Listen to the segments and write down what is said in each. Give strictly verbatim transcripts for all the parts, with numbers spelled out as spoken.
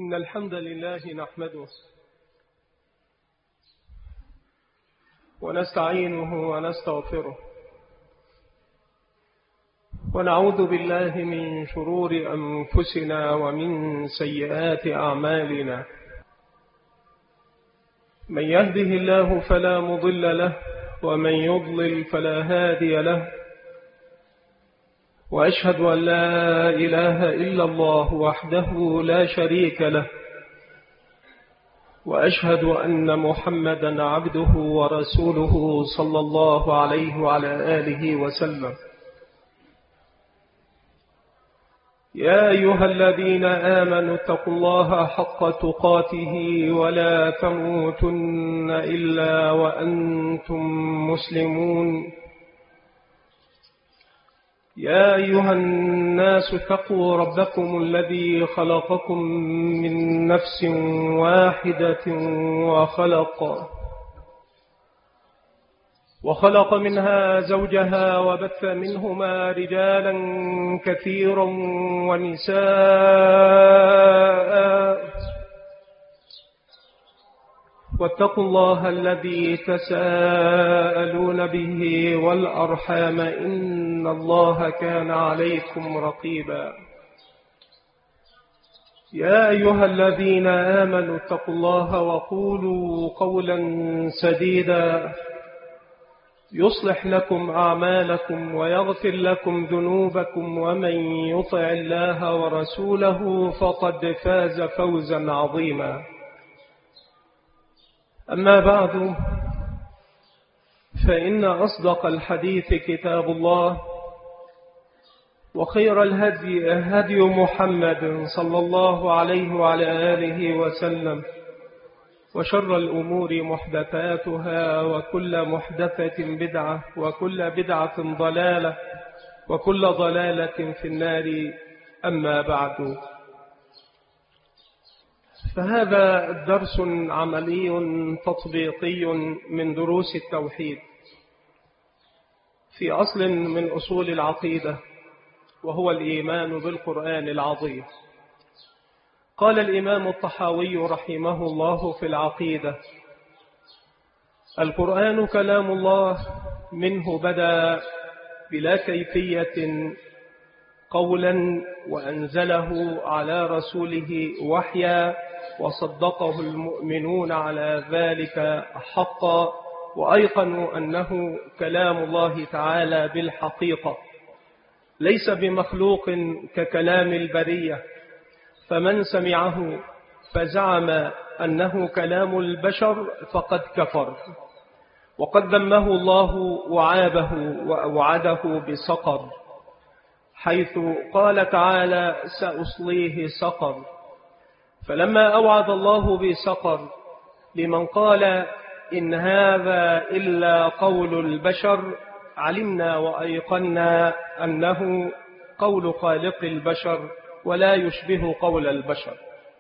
إن الحمد لله نحمده ونستعينه ونستغفره ونعوذ بالله من شرور أنفسنا ومن سيئات أعمالنا. من يهده الله فلا مضل له ومن يضلل فلا هادي له، وأشهد أن لا إله إلا الله وحده لا شريك له، وأشهد أن محمدا عبده ورسوله صلى الله عليه وعلى آله وسلم. يا أيها الذين آمنوا اتقوا الله حق تقاته ولا تموتن إلا وأنتم مسلمون. يا أيها الناس اتقوا ربكم الذي خلقكم من نفس واحدة وخلق وخلق منها زوجها وبث منهما رجالا كثيرا ونساء، واتقوا الله الذي تساءلون به والأرحام إن الله كان عليكم رقيبا. يا أيها الذين آمنوا اتقوا الله وقولوا قولا سديدا يصلح لكم أعمالكم ويغفر لكم ذنوبكم، ومن يطع الله ورسوله فقد فاز فوزا عظيما. أما بعد، فإن أصدق الحديث كتاب الله، وخير الهدي هدي محمد صلى الله عليه وعلى آله وسلم، وشر الأمور محدثاتها، وكل محدثة بدعة، وكل بدعة ضلالة، وكل ضلالة في النار. أما بعد، فهذا درس عملي تطبيقي من دروس التوحيد في أصل من أصول العقيدة، وهو الإيمان بالقرآن العظيم. قال الإمام الطحاوي رحمه الله في العقيدة: القرآن كلام الله، منه بدأ بلا كيفية قولا، وأنزله على رسوله وحيا، وصدقه المؤمنون على ذلك حقا، وأيقنوا أنه كلام الله تعالى بالحقيقة، ليس بمخلوق ككلام البرية. فمن سمعه فزعم أنه كلام البشر فقد كفر، وقد ذمه الله وعابه وأوعده بسقر، حيث قال تعالى: سأصليه سقر. فلما أوعد الله بسقر لمن قال إن هذا إلا قول البشر، علمنا وأيقنا أنه قول خالق البشر ولا يشبه قول البشر.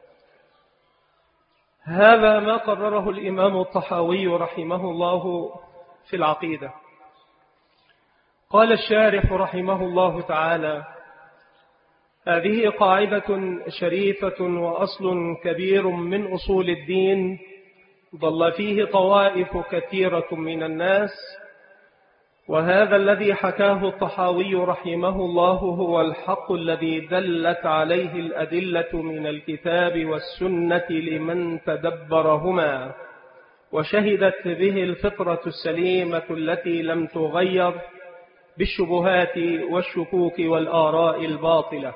هذا ما قرره الإمام الطحاوي رحمه الله في العقيدة. قال الشارح رحمه الله تعالى: هذه قاعدة شريفة وأصل كبير من أصول الدين، ضل فيه طوائف كثيرة من الناس، وهذا الذي حكاه الطحاوي رحمه الله هو الحق الذي دلت عليه الأدلة من الكتاب والسنة لمن تدبرهما، وشهدت به الفطرة السليمة التي لم تغير بالشبهات والشكوك والآراء الباطلة.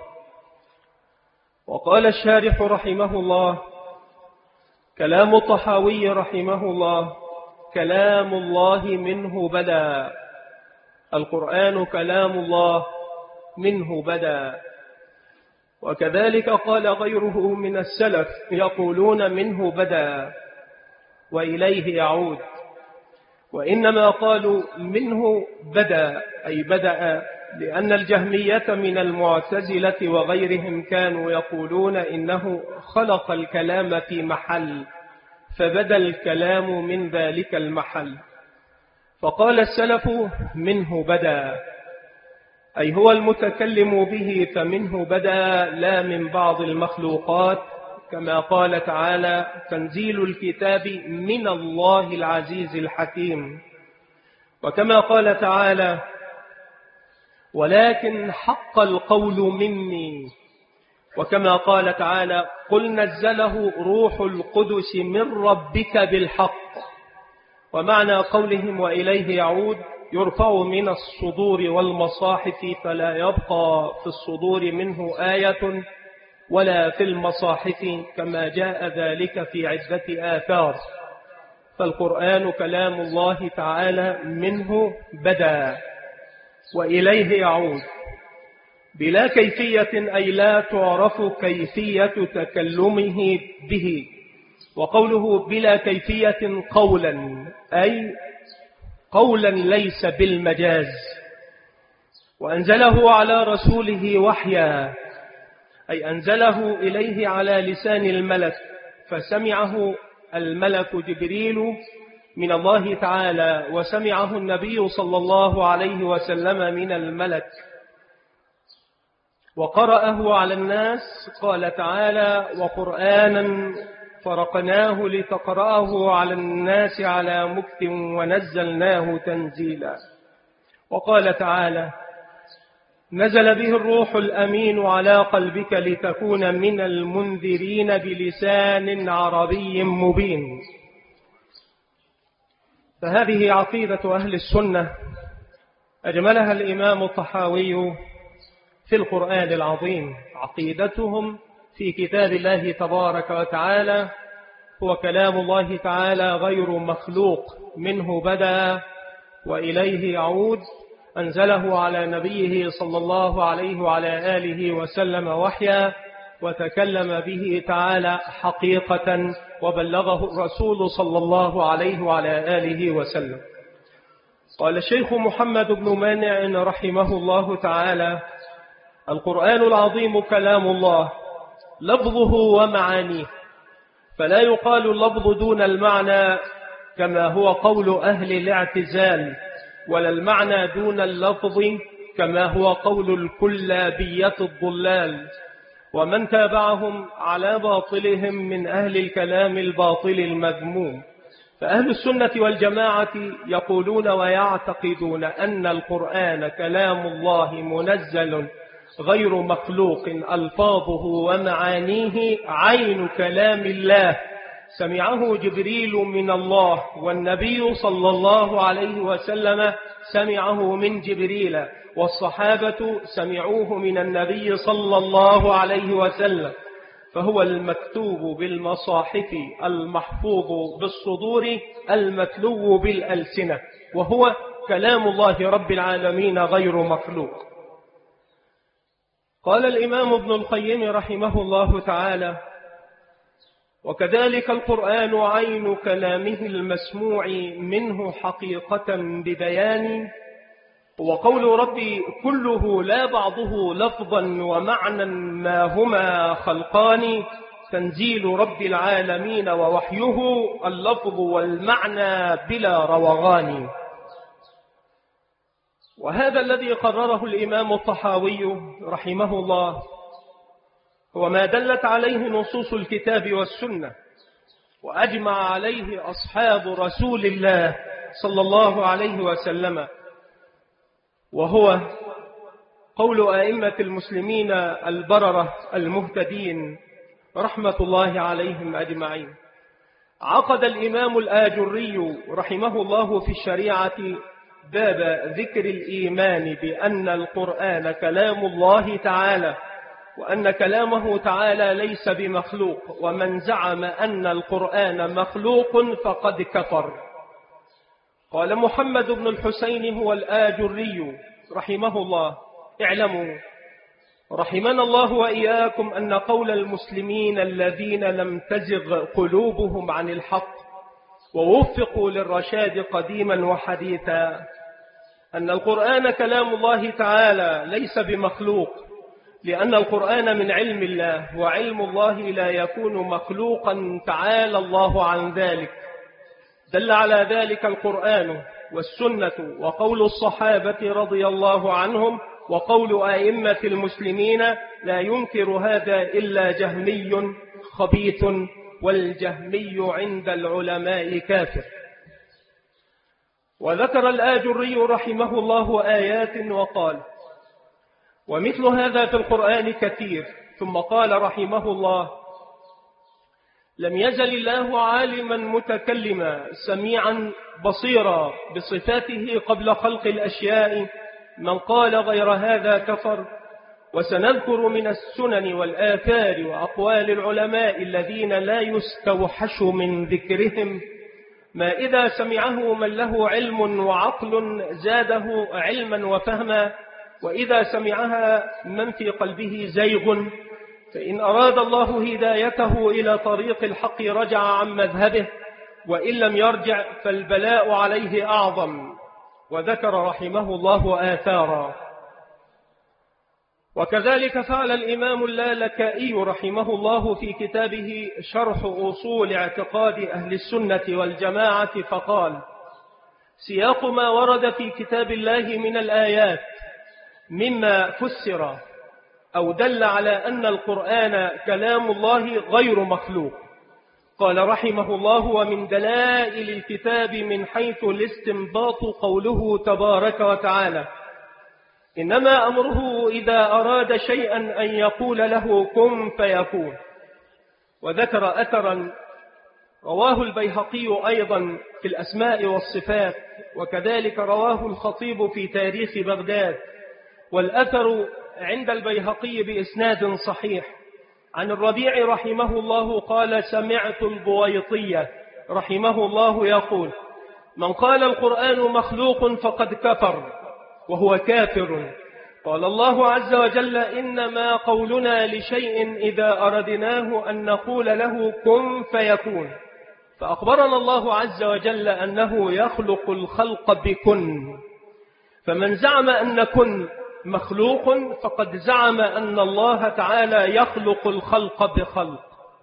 وقال الشارح رحمه الله: كلام الطحاوي رحمه الله كلام الله، منه بدأ. القرآن كلام الله، منه بدأ. وكذلك قال غيره من السلف، يقولون منه بدأ وإليه يعود، وإنما قالوا منه بدأ أي بدأ، لأن الجهمية من المعتزلة وغيرهم كانوا يقولون إنه خلق الكلام في محل، فبدأ الكلام من ذلك المحل. فقال السلف: منه بدأ، أي هو المتكلم به، فمنه بدأ، لا من بعض المخلوقات كما قال تعالى: تنزيل الكتاب من الله العزيز الحكيم. وكما قال تعالى: ولكن حق القول مني. وكما قال تعالى: قل نزله روح القدس من ربك بالحق. ومعنى قولهم وإليه يعود: يرفع من الصدور والمصاحف فلا يبقى في الصدور منه آية ولا في المصاحف، كما جاء ذلك في عدة آثار. فالقرآن كلام الله تعالى منه بدأ وإليه يعود بلا كيفية، أي لا تعرف كيفية تكلمه به. وقوله بلا كيفية قولا، أي قولا ليس بالمجاز. وأنزله على رسوله وحيا، أي أنزله إليه على لسان الملك، فسمعه الملك جبريل من الله تعالى، وسمعه النبي صلى الله عليه وسلم من الملك، وقرأه على الناس. قال تعالى: وقرآنا فرقناه لتقرأه على الناس على مكث ونزلناه تنزيلا. وقال تعالى: نزل به الروح الأمين على قلبك لتكون من المنذرين بلسان عربي مبين. فهذه عقيدة أهل السنة أجملها الإمام الطحاوي في القرآن العظيم. عقيدتهم في كتاب الله تبارك وتعالى هو كلام الله تعالى غير مخلوق، منه بدأ وإليه يعود. أنزله على نبيه صلى الله عليه وعلى آله وسلم وحيا، وتكلم به تعالى حقيقة، وبلغه الرسول صلى الله عليه وعلى آله وسلم. قال الشيخ محمد بن مانع رحمه الله تعالى: القرآن العظيم كلام الله لفظه ومعانيه، فلا يقال اللفظ دون المعنى كما هو قول أهل الاعتزال، ولا المعنى دون اللفظ كما هو قول الكلابية الضلال، ومن تابعهم على باطلهم من أهل الكلام الباطل المذموم. فأهل السنة والجماعة يقولون ويعتقدون أن القرآن كلام الله منزل غير مخلوق، ألفاظه ومعانيه عين كلام الله، سمعه جبريل من الله، والنبي صلى الله عليه وسلم سمعه من جبريل، والصحابة سمعوه من النبي صلى الله عليه وسلم. فهو المكتوب بالمصاحف، المحفوظ بالصدور، المتلو بالألسنة، وهو كلام الله رب العالمين غير مخلوق. قال الإمام ابن القيم رحمه الله تعالى: وكذلك القرآن عين كلامه المسموع منه حقيقة ببيان، وقول ربي كله لا بعضه لفظا ومعنى ما هما خلقان، تنزيل رب العالمين ووحيه اللفظ والمعنى بلا روغان. وهذا الذي قرره الإمام الطحاوي رحمه الله هو ما دلت عليه نصوص الكتاب والسنة، وأجمع عليه أصحاب رسول الله صلى الله عليه وسلم، وهو قول أئمة المسلمين البررة المهتدين رحمة الله عليهم أجمعين. عقد الإمام الآجري رحمه الله في الشريعة باب ذكر الإيمان بأن القرآن كلام الله تعالى، وأن كلامه تعالى ليس بمخلوق، ومن زعم أن القرآن مخلوق فقد كفر. قال محمد بن الحسين هو الآجري رحمه الله: اعلموا رحمنا الله وإياكم أن قول المسلمين الذين لم تزغ قلوبهم عن الحق ووفقوا للرشاد قديما وحديثا أن القرآن كلام الله تعالى ليس بمخلوق، لأن القرآن من علم الله، وعلم الله لا يكون مخلوقا تعالى الله عن ذلك. دل على ذلك القرآن والسنة وقول الصحابة رضي الله عنهم وقول أئمة المسلمين، لا ينكر هذا إلا جهمي خبيث والجهمي عند العلماء كافر. وذكر الآجري رحمه الله آيات وقال: ومثل هذا في القرآن كثير. ثم قال رحمه الله: لم يزل الله عالما متكلما سميعا بصيرا بصفاته قبل خلق الأشياء. من قال غير هذا كفر. وسنذكر من السنن والآثار وأقوال العلماء الذين لا يستوحش من ذكرهم ما إذا سمعه من له علم وعقل زاده علما وفهما، وإذا سمعها من في قلبه زيغ فإن أراد الله هدايته إلى طريق الحق رجع عن مذهبه، وإن لم يرجع فالبلاء عليه أعظم. وذكر رحمه الله آثارا. وكذلك فعل الإمام اللالكائي رحمه الله في كتابه شرح أصول اعتقاد أهل السنة والجماعة، فقال: سياق ما ورد في كتاب الله من الآيات مما فسر أو دل على أن القرآن كلام الله غير مخلوق. قال رحمه الله: ومن دلائل الكتاب من حيث الاستنباط قوله تبارك وتعالى: إنما أمره إذا أراد شيئا أن يقول له كن فيكون. وذكر أثرا رواه البيهقي أيضا في الأسماء والصفات، وكذلك رواه الخطيب في تاريخ بغداد، والأثر عند البيهقي بإسناد صحيح عن الربيع رحمه الله قال: سمعت البويطية رحمه الله يقول: من قال القرآن مخلوق فقد كفر وهو كافر. قال الله عز وجل: إنما قولنا لشيء إذا أردناه أن نقول له كن فيكون. فأخبرنا الله عز وجل أنه يخلق الخلق بكن. فمن زعم أن كن مخلوق فقد زعم أن الله تعالى يخلق الخلق بخلق.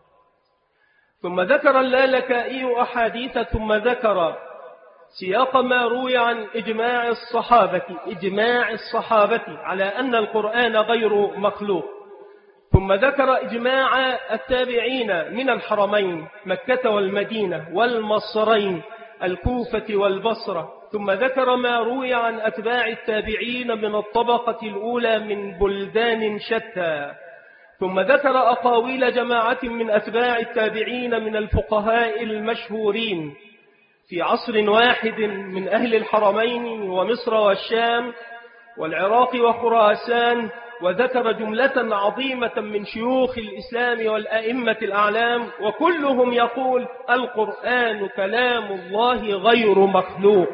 ثم ذكر اللالكائي أحاديث، ثم ذكر سياق ما روي عن إجماع الصحابة إجماع الصحابة على أن القرآن غير مخلوق. ثم ذكر إجماع التابعين من الحرمين مكة والمدينة والمصرين الكوفة والبصرة. ثم ذكر ما روي عن أتباع التابعين من الطبقة الأولى من بلدان شتى. ثم ذكر أقاويل جماعة من أتباع التابعين من الفقهاء المشهورين في عصر واحد من أهل الحرمين ومصر والشام والعراق وخراسان. وذكر جملة عظيمة من شيوخ الإسلام والأئمة الأعلام، وكلهم يقول: القرآن كلام الله غير مخلوق.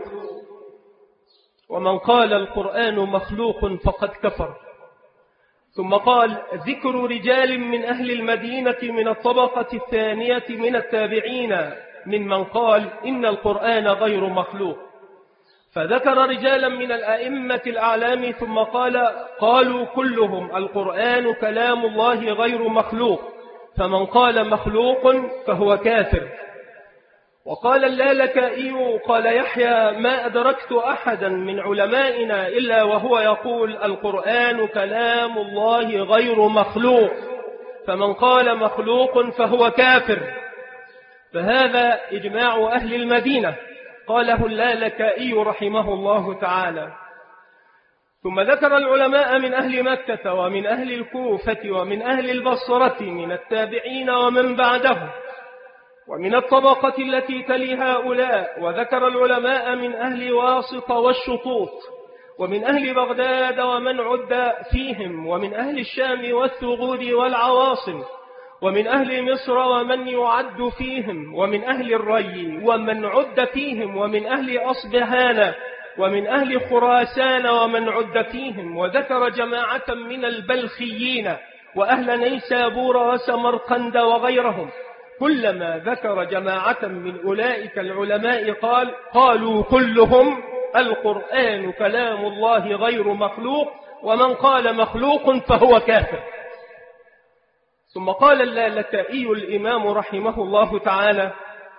ومن قال القرآن مخلوق فقد كفر. ثم قال: ذكر رجال من أهل المدينة من الطبقة الثانية من التابعين ممن قال إن القرآن غير مخلوق. فذكر رجالا من الأئمة الأعلام ثم قال: قالوا كلهم القرآن كلام الله غير مخلوق، فمن قال مخلوق فهو كافر. وقال اللالكائي قال يحيى: ما أدركت أحدا من علمائنا إلا وهو يقول القرآن كلام الله غير مخلوق، فمن قال مخلوق فهو كافر. فهذا إجماع أهل المدينة قاله اللالكائي رحمه الله تعالى. ثم ذكر العلماء من أهل مكة ومن أهل الكوفة ومن أهل البصرة من التابعين ومن بعدهم ومن الطبقة التي تلي هؤلاء. وذكر العلماء من أهل واسط والشطوط ومن أهل بغداد ومن عد فيهم، ومن أهل الشام والثغور والعواصم، ومن أهل مصر ومن يعد فيهم، ومن أهل الري ومن عد فيهم، ومن أهل أصبهان ومن أهل خراسان ومن عد فيهم. وذكر جماعة من البلخيين وأهل نيسابور وسمرقند وغيرهم. كلما ذكر جماعة من أولئك العلماء قال قالوا كلهم القرآن كلام الله غير مخلوق، ومن قال مخلوق فهو كافر. ثم قال اللالكائي الإمام رحمه الله تعالى: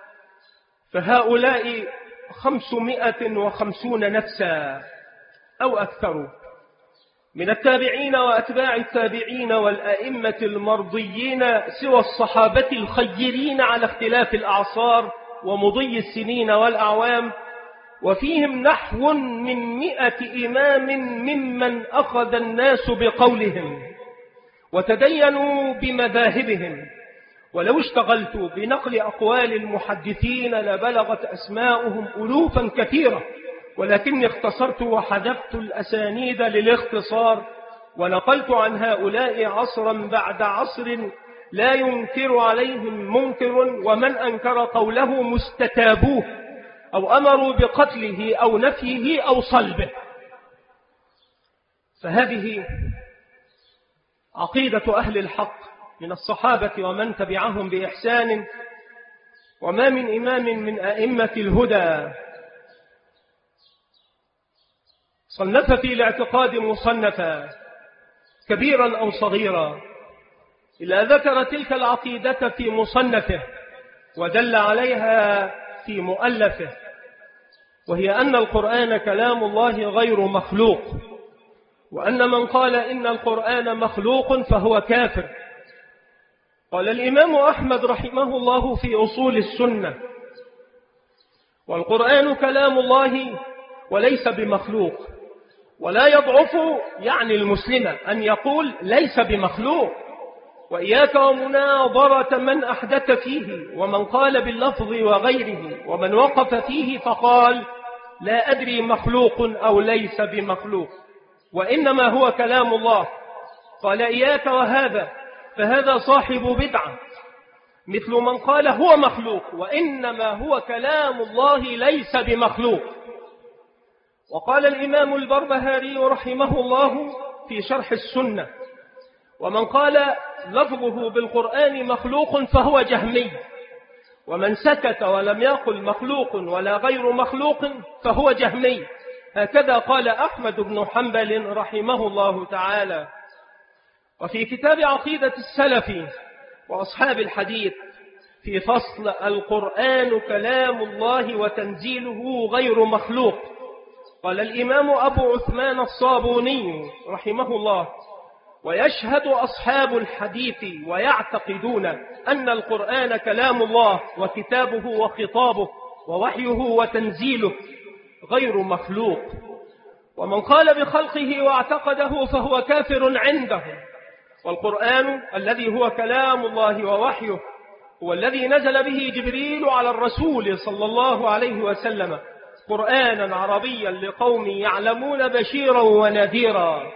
فهؤلاء خمسمائة وخمسون نفسا أو أكثر، من التابعين وأتباع التابعين والأئمة المرضيين سوى الصحابة الخيرين على اختلاف الأعصار ومضي السنين والأعوام، وفيهم نحو من مئة إمام ممن أخذ الناس بقولهم وتدينوا بمذاهبهم. ولو اشتغلت بنقل أقوال المحدثين لبلغت أسماؤهم ألوفا كثيرة، ولكني اختصرت وحذفت الأسانيد للاختصار، ونقلت عن هؤلاء عصرا بعد عصر لا ينكر عليهم منكر، ومن أنكر قوله مستتابوه أو أمروا بقتله أو نفيه أو صلبه. فهذه عقيدة أهل الحق من الصحابة ومن تبعهم بإحسان، وما من إمام من أئمة الهدى صنف في الاعتقاد مصنفا كبيرا أو صغيرا إلا ذكر تلك العقيدة في مصنفه ودل عليها في مؤلفه، وهي أن القرآن كلام الله غير مخلوق، وأن من قال إن القرآن مخلوق فهو كافر. قال الإمام أحمد رحمه الله في أصول السنة: والقرآن كلام الله وليس بمخلوق. ولا يضعف يعني المسلم أن يقول ليس بمخلوق، وإياك ومناظرة من أحدث فيه ومن قال باللفظ وغيره، ومن وقف فيه فقال لا أدري مخلوق أو ليس بمخلوق، وإنما هو كلام الله. قال إياك وهذا، فهذا صاحب بدعة، مثل من قال هو مخلوق وإنما هو كلام الله ليس بمخلوق. وقال الإمام البربهاري رحمه الله في شرح السنة: ومن قال لفظه بالقرآن مخلوق فهو جهمي، ومن سكت ولم يقل مخلوق ولا غير مخلوق فهو جهمي. هكذا قال أحمد بن حنبل رحمه الله تعالى. وفي كتاب عقيدة السلف وأصحاب الحديث في فصل القرآن كلام الله وتنزيله غير مخلوق، قال الإمام أبو عثمان الصابوني رحمه الله: ويشهد أصحاب الحديث ويعتقدون أن القرآن كلام الله وكتابه وخطابه ووحيه وتنزيله غير مخلوق. ومن قال بخلقه واعتقده فهو كافر عندهم. والقرآن الذي هو كلام الله ووحيه هو الذي نزل به جبريل على الرسول صلى الله عليه وسلم قرآنا عربيا لقوم يعلمون بشيرا ونذيرا.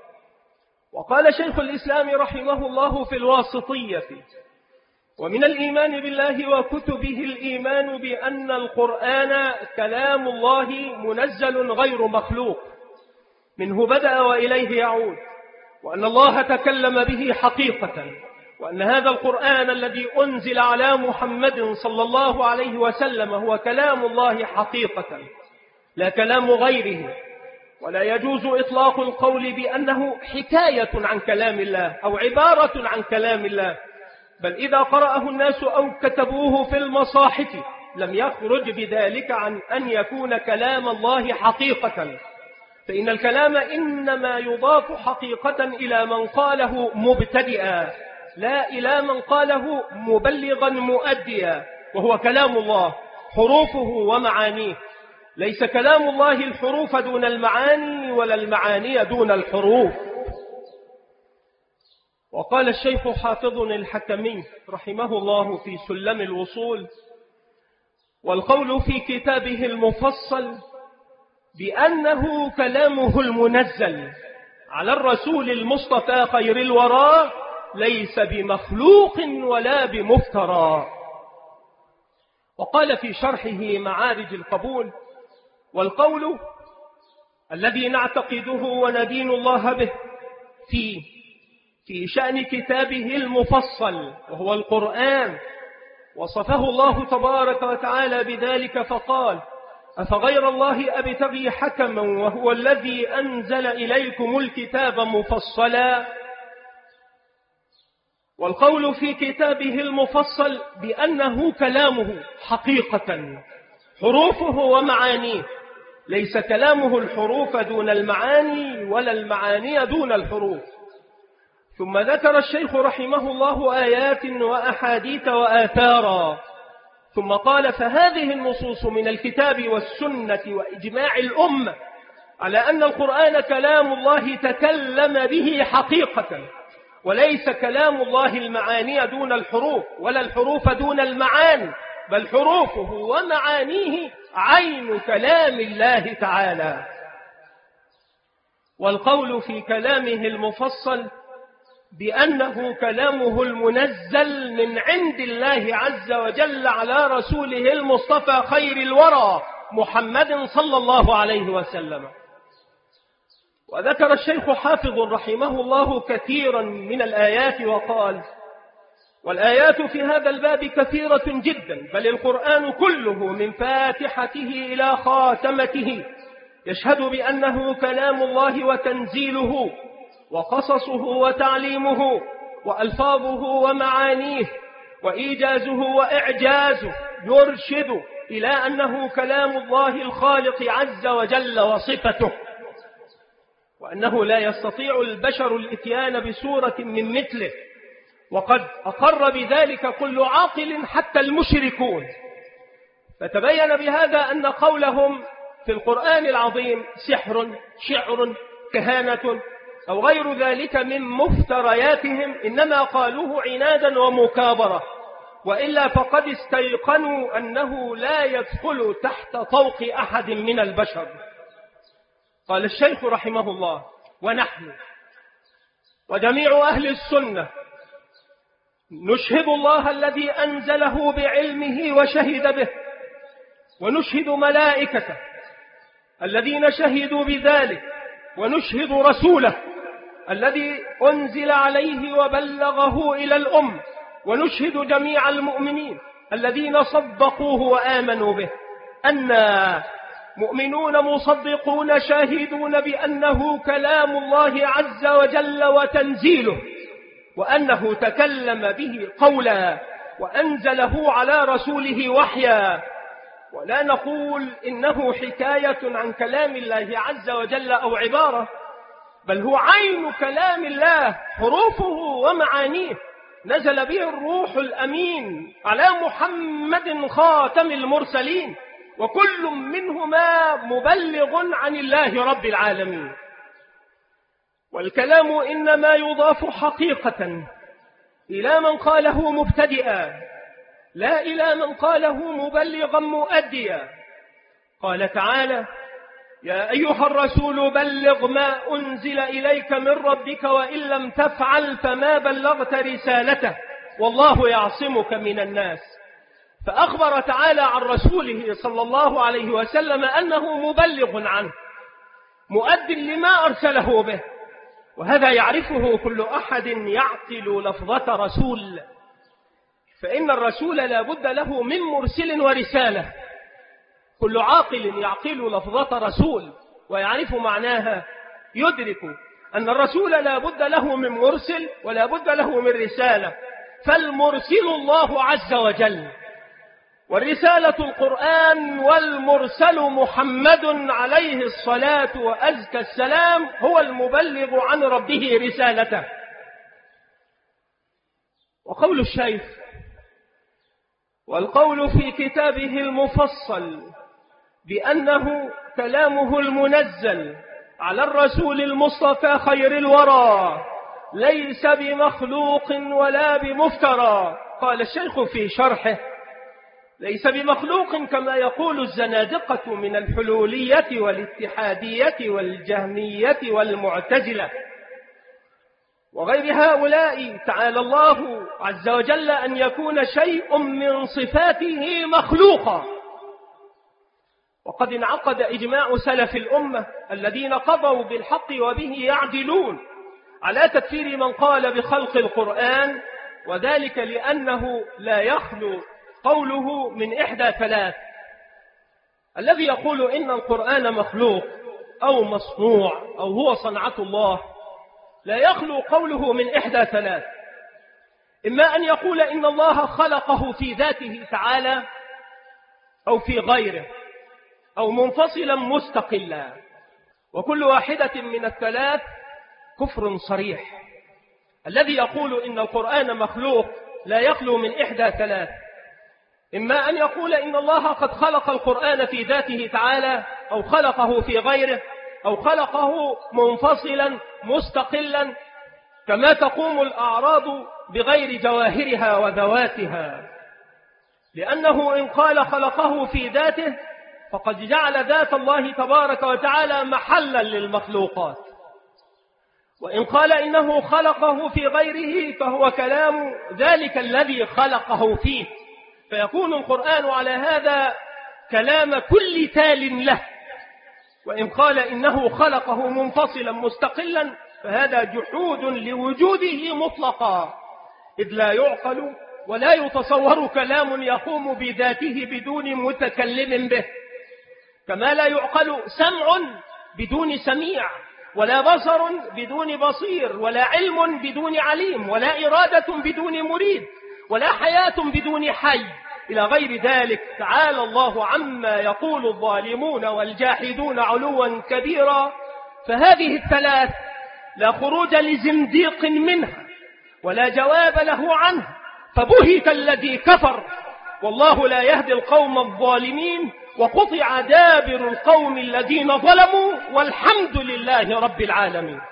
وقال شيخ الإسلام رحمه الله في الواسطية: ومن الإيمان بالله وكتبه الإيمان بأن القرآن كلام الله منزل غير مخلوق، منه بدأ وإليه يعود، وأن الله تكلم به حقيقة، وأن هذا القرآن الذي أنزل على محمد صلى الله عليه وسلم هو كلام الله حقيقة لا كلام غيره. ولا يجوز إطلاق القول بأنه حكاية عن كلام الله أو عبارة عن كلام الله، بل إذا قرأه الناس أو كتبوه في المصاحف لم يخرج بذلك عن أن يكون كلام الله حقيقة، فإن الكلام إنما يضاف حقيقة إلى من قاله مبتدئا، لا إلى من قاله مبلغا مؤديا، وهو كلام الله حروفه ومعانيه. ليس كلام الله الحروف دون المعاني ولا المعاني دون الحروف. وقال الشيخ حافظ الحكمي رحمه الله في سلم الوصول: والقول في كتابه المفصل بأنه كلامه المنزل على الرسول المصطفى خير الورى ليس بمخلوق ولا بمفترى. وقال في شرحه معارج القبول: والقول الذي نعتقده وندين الله به في في شأن كتابه المفصل وهو القرآن، وصفه الله تبارك وتعالى بذلك فقال: أفغير الله أبتغي حكما وهو الذي أنزل إليكم الكتاب مفصلا. والقول في كتابه المفصل بأنه كلامه حقيقة حروفه ومعانيه ليس كلامه الحروف دون المعاني ولا المعاني دون الحروف. ثم ذكر الشيخ رحمه الله آيات وأحاديث وآثارا، ثم قال: فهذه النصوص من الكتاب والسنة وإجماع الأمة على أن القرآن كلام الله تكلم به حقيقة، وليس كلام الله المعاني دون الحروف ولا الحروف دون المعاني، بل حروفه ومعانيه عين كلام الله تعالى. والقول في كلامه المفصل بأنه كلامه المنزل من عند الله عز وجل على رسوله المصطفى خير الورى محمد صلى الله عليه وسلم. وذكر الشيخ حافظ رحمه الله كثيرا من الآيات وقال: والآيات في هذا الباب كثيرة جدا، بل القرآن كله من فاتحته إلى خاتمته يشهد بأنه كلام الله وتنزيله وقصصه وتعليمه وألفاظه ومعانيه وإيجازه وإعجازه، يرشد إلى أنه كلام الله الخالق عز وجل وصفته، وأنه لا يستطيع البشر الإتيان بسورة من مثله، وقد أقر بذلك كل عاقل حتى المشركون. فتبين بهذا أن قولهم في القرآن العظيم سحر، شعر، كهانة أو غير ذلك من مفترياتهم إنما قالوه عنادا ومكابرة، وإلا فقد استيقنوا أنه لا يدخل تحت طوق أحد من البشر. قال الشيخ رحمه الله: ونحن وجميع أهل السنة نشهد الله الذي أنزله بعلمه وشهد به، ونشهد ملائكته الذين شهدوا بذلك، ونشهد رسوله الذي أنزل عليه وبلغه إلى الأم، ونشهد جميع المؤمنين الذين صدقوه وآمنوا به، أننا مؤمنون مصدقون شاهدون بأنه كلام الله عز وجل وتنزيله، وأنه تكلم به قولا وأنزله على رسوله وحيا، ولا نقول إنه حكاية عن كلام الله عز وجل أو عبارة، بل هو عين كلام الله، حروفه ومعانيه، نزل به الروح الأمين على محمد خاتم المرسلين، وكل منهما مبلغ عن الله رب العالمين. والكلام إنما يضاف حقيقة إلى من قاله مبتدئا، لا إلى من قاله مبلغا مؤديا. قال تعالى: يا أيها الرسول بلغ ما أنزل إليك من ربك وإن لم تفعل فما بلغت رسالته والله يعصمك من الناس. فأخبر تعالى عن رسوله صلى الله عليه وسلم أنه مبلغ عنه، مؤد لما أرسله به، وهذا يعرفه كل أحد يعقل لفظة رسول، فإن الرسول لا بد له من مرسل ورسالة. كل عاقل يعقل لفظة رسول ويعرف معناها يدرك أن الرسول لا بد له من مرسل ولا بد له من رسالة، فالمرسل الله عز وجل، والرسالة القرآن، والمرسل محمد عليه الصلاة وأزكى السلام هو المبلغ عن ربه رسالته. وقول الشيخ: والقول في كتابه المفصل بأنه كلامه المنزل على الرسول المصطفى خير الورى ليس بمخلوق ولا بمفترى. قال الشيخ في شرحه: ليس بمخلوق كما يقول الزنادقة من الحلولية والاتحادية والجهمية والمعتزلة وغير هؤلاء، تعالى الله عز وجل أن يكون شيء من صفاته مخلوقا. وقد انعقد إجماع سلف الأمة الذين قضوا بالحق وبه يعدلون على تكفير من قال بخلق القرآن، وذلك لأنه لا يخلو قوله من إحدى ثلاث: الذي يقول إن القرآن مخلوق أو مصنوع أو هو صنعة الله لا يخلو قوله من إحدى ثلاث: إما أن يقول إن الله خلقه في ذاته تعالى أو في غيره، أو منفصلا مستقلا، وكل واحدة من الثلاث كفر صريح. الذي يقول إن القرآن مخلوق لا يخلو من إحدى ثلاث: إما أن يقول إن الله قد خلق القرآن في ذاته تعالى، أو خلقه في غيره، أو خلقه منفصلا مستقلا كما تقوم الأعراض بغير جواهرها وذواتها، لأنه إن قال خلقه في ذاته فقد جعل ذات الله تبارك وتعالى محلا للمخلوقات، وإن قال إنه خلقه في غيره فهو كلام ذلك الذي خلقه فيه، فيكون القرآن على هذا كلام كل تال له. وإن قال إنه خلقه منفصلا مستقلا فهذا جحود لوجوده مطلقا، إذ لا يعقل ولا يتصور كلام يقوم بذاته بدون متكلم به، كما لا يعقل سمع بدون سميع، ولا بصر بدون بصير، ولا علم بدون عليم، ولا إرادة بدون مريد، ولا حياة بدون حي، إلى غير ذلك. تعالى الله عما يقول الظالمون والجاحدون علوا كبيرا. فهذه الثلاث لا خروج لزنديق منها ولا جواب له عنه، فبهت الذي كفر، والله لا يهدي القوم الظالمين، وقطع دابر القوم الذين ظلموا، والحمد لله رب العالمين.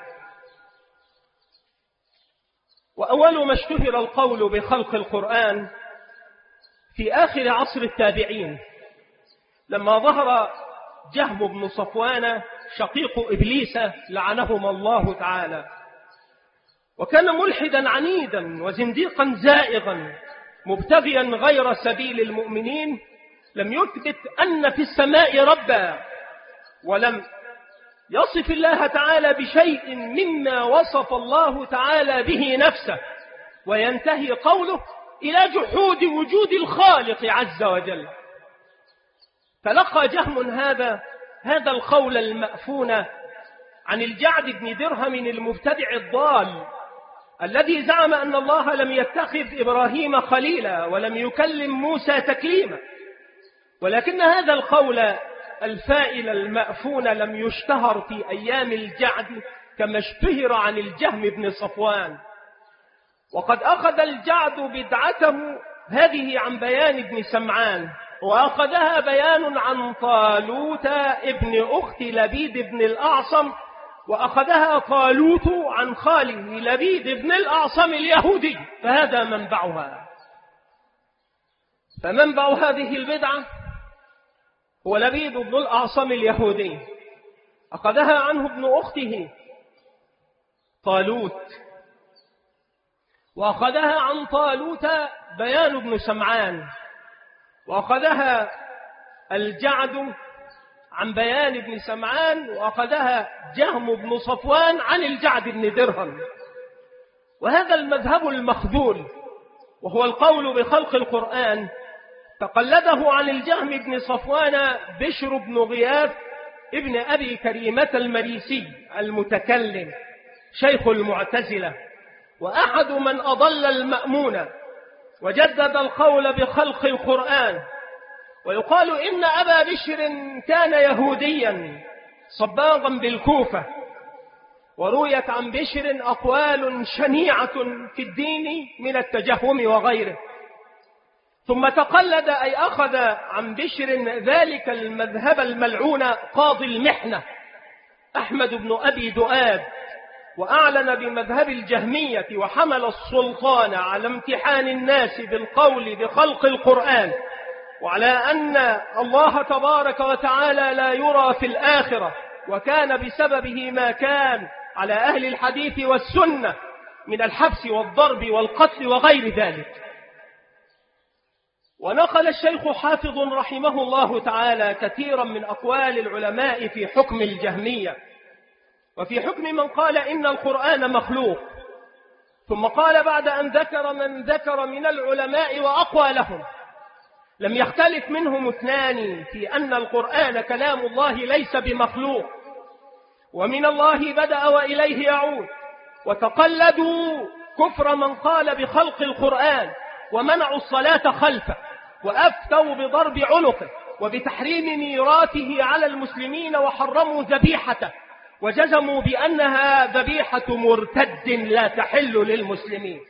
وأول ما اشتهر القول بخلق القرآن في آخر عصر التابعين، لما ظهر جهم بن صفوان شقيق إبليس لعنهما الله تعالى، وكان ملحدا عنيدا وزنديقا زائغا مبتغيا غير سبيل المؤمنين، لم يثبت أن في السماء ربا، ولم يصف الله تعالى بشيء مما وصف الله تعالى به نفسه، وينتهي قوله إلى جحود وجود الخالق عز وجل. تلقى جهم هذا هذا القول المأفون عن الجعد بن درهم المبتدع الضال، الذي زعم أن الله لم يتخذ إبراهيم خليلا ولم يكلم موسى تكليما، ولكن هذا القول الفائل المأفون لم يشتهر في أيام الجعد كما اشتهر عن الجهم بن صفوان. وقد أخذ الجعد بدعته هذه عن بيان ابن سمعان، وأخذها بيان عن طالوت ابن أخت لبيد بن الأعصم، وأخذها طالوت عن خاله لبيد بن الأعصم اليهودي، فهذا منبعها. فمنبع هذه البدعة هو لبيد بن الأعصم اليهودي، أخذها عنه ابن أخته طالوت، وأخذها عن طالوت بيان بن سمعان، وأخذها الجعد عن بيان بن سمعان، وأخذها جهم بن صفوان عن الجعد بن درهم. وهذا المذهب المخذول وهو القول بخلق القرآن تقلده عن الجهم بن صفوان بشر بن غياث ابن أبي كريمة المريسي المتكلم شيخ المعتزلة، وأحد من أضل المأمون وجدد القول بخلق القرآن. ويقال إن أبا بشر كان يهوديا صباغا بالكوفة، ورويت عن بشر أقوال شنيعة في الدين من التجهم وغيره، ثم تقلد أي أخذ عن بشر ذلك المذهب الملعون قاضي المحنة أحمد بن أبي دؤاد، وأعلن بمذهب الجهمية، وحمل السلطان على امتحان الناس بالقول بخلق القرآن، وعلى أن الله تبارك وتعالى لا يرى في الآخرة، وكان بسببه ما كان على أهل الحديث والسنة من الحبس والضرب والقتل وغير ذلك. ونقل الشيخ حافظ رحمه الله تعالى كثيرا من أقوال العلماء في حكم الجهمية وفي حكم من قال إن القرآن مخلوق، ثم قال بعد أن ذكر من ذكر من العلماء وأقوالهم لم يختلف منهم اثنان في أن القرآن كلام الله ليس بمخلوق، ومن الله بدأ وإليه يعود، وتقلدوا كفر من قال بخلق القرآن ومنعوا الصلاة خلفه، وأفتوا بضرب عنقه، وبتحريم ميراثه على المسلمين، وحرموا ذبيحته وجزموا بأنها ذبيحة مرتد لا تحل للمسلمين.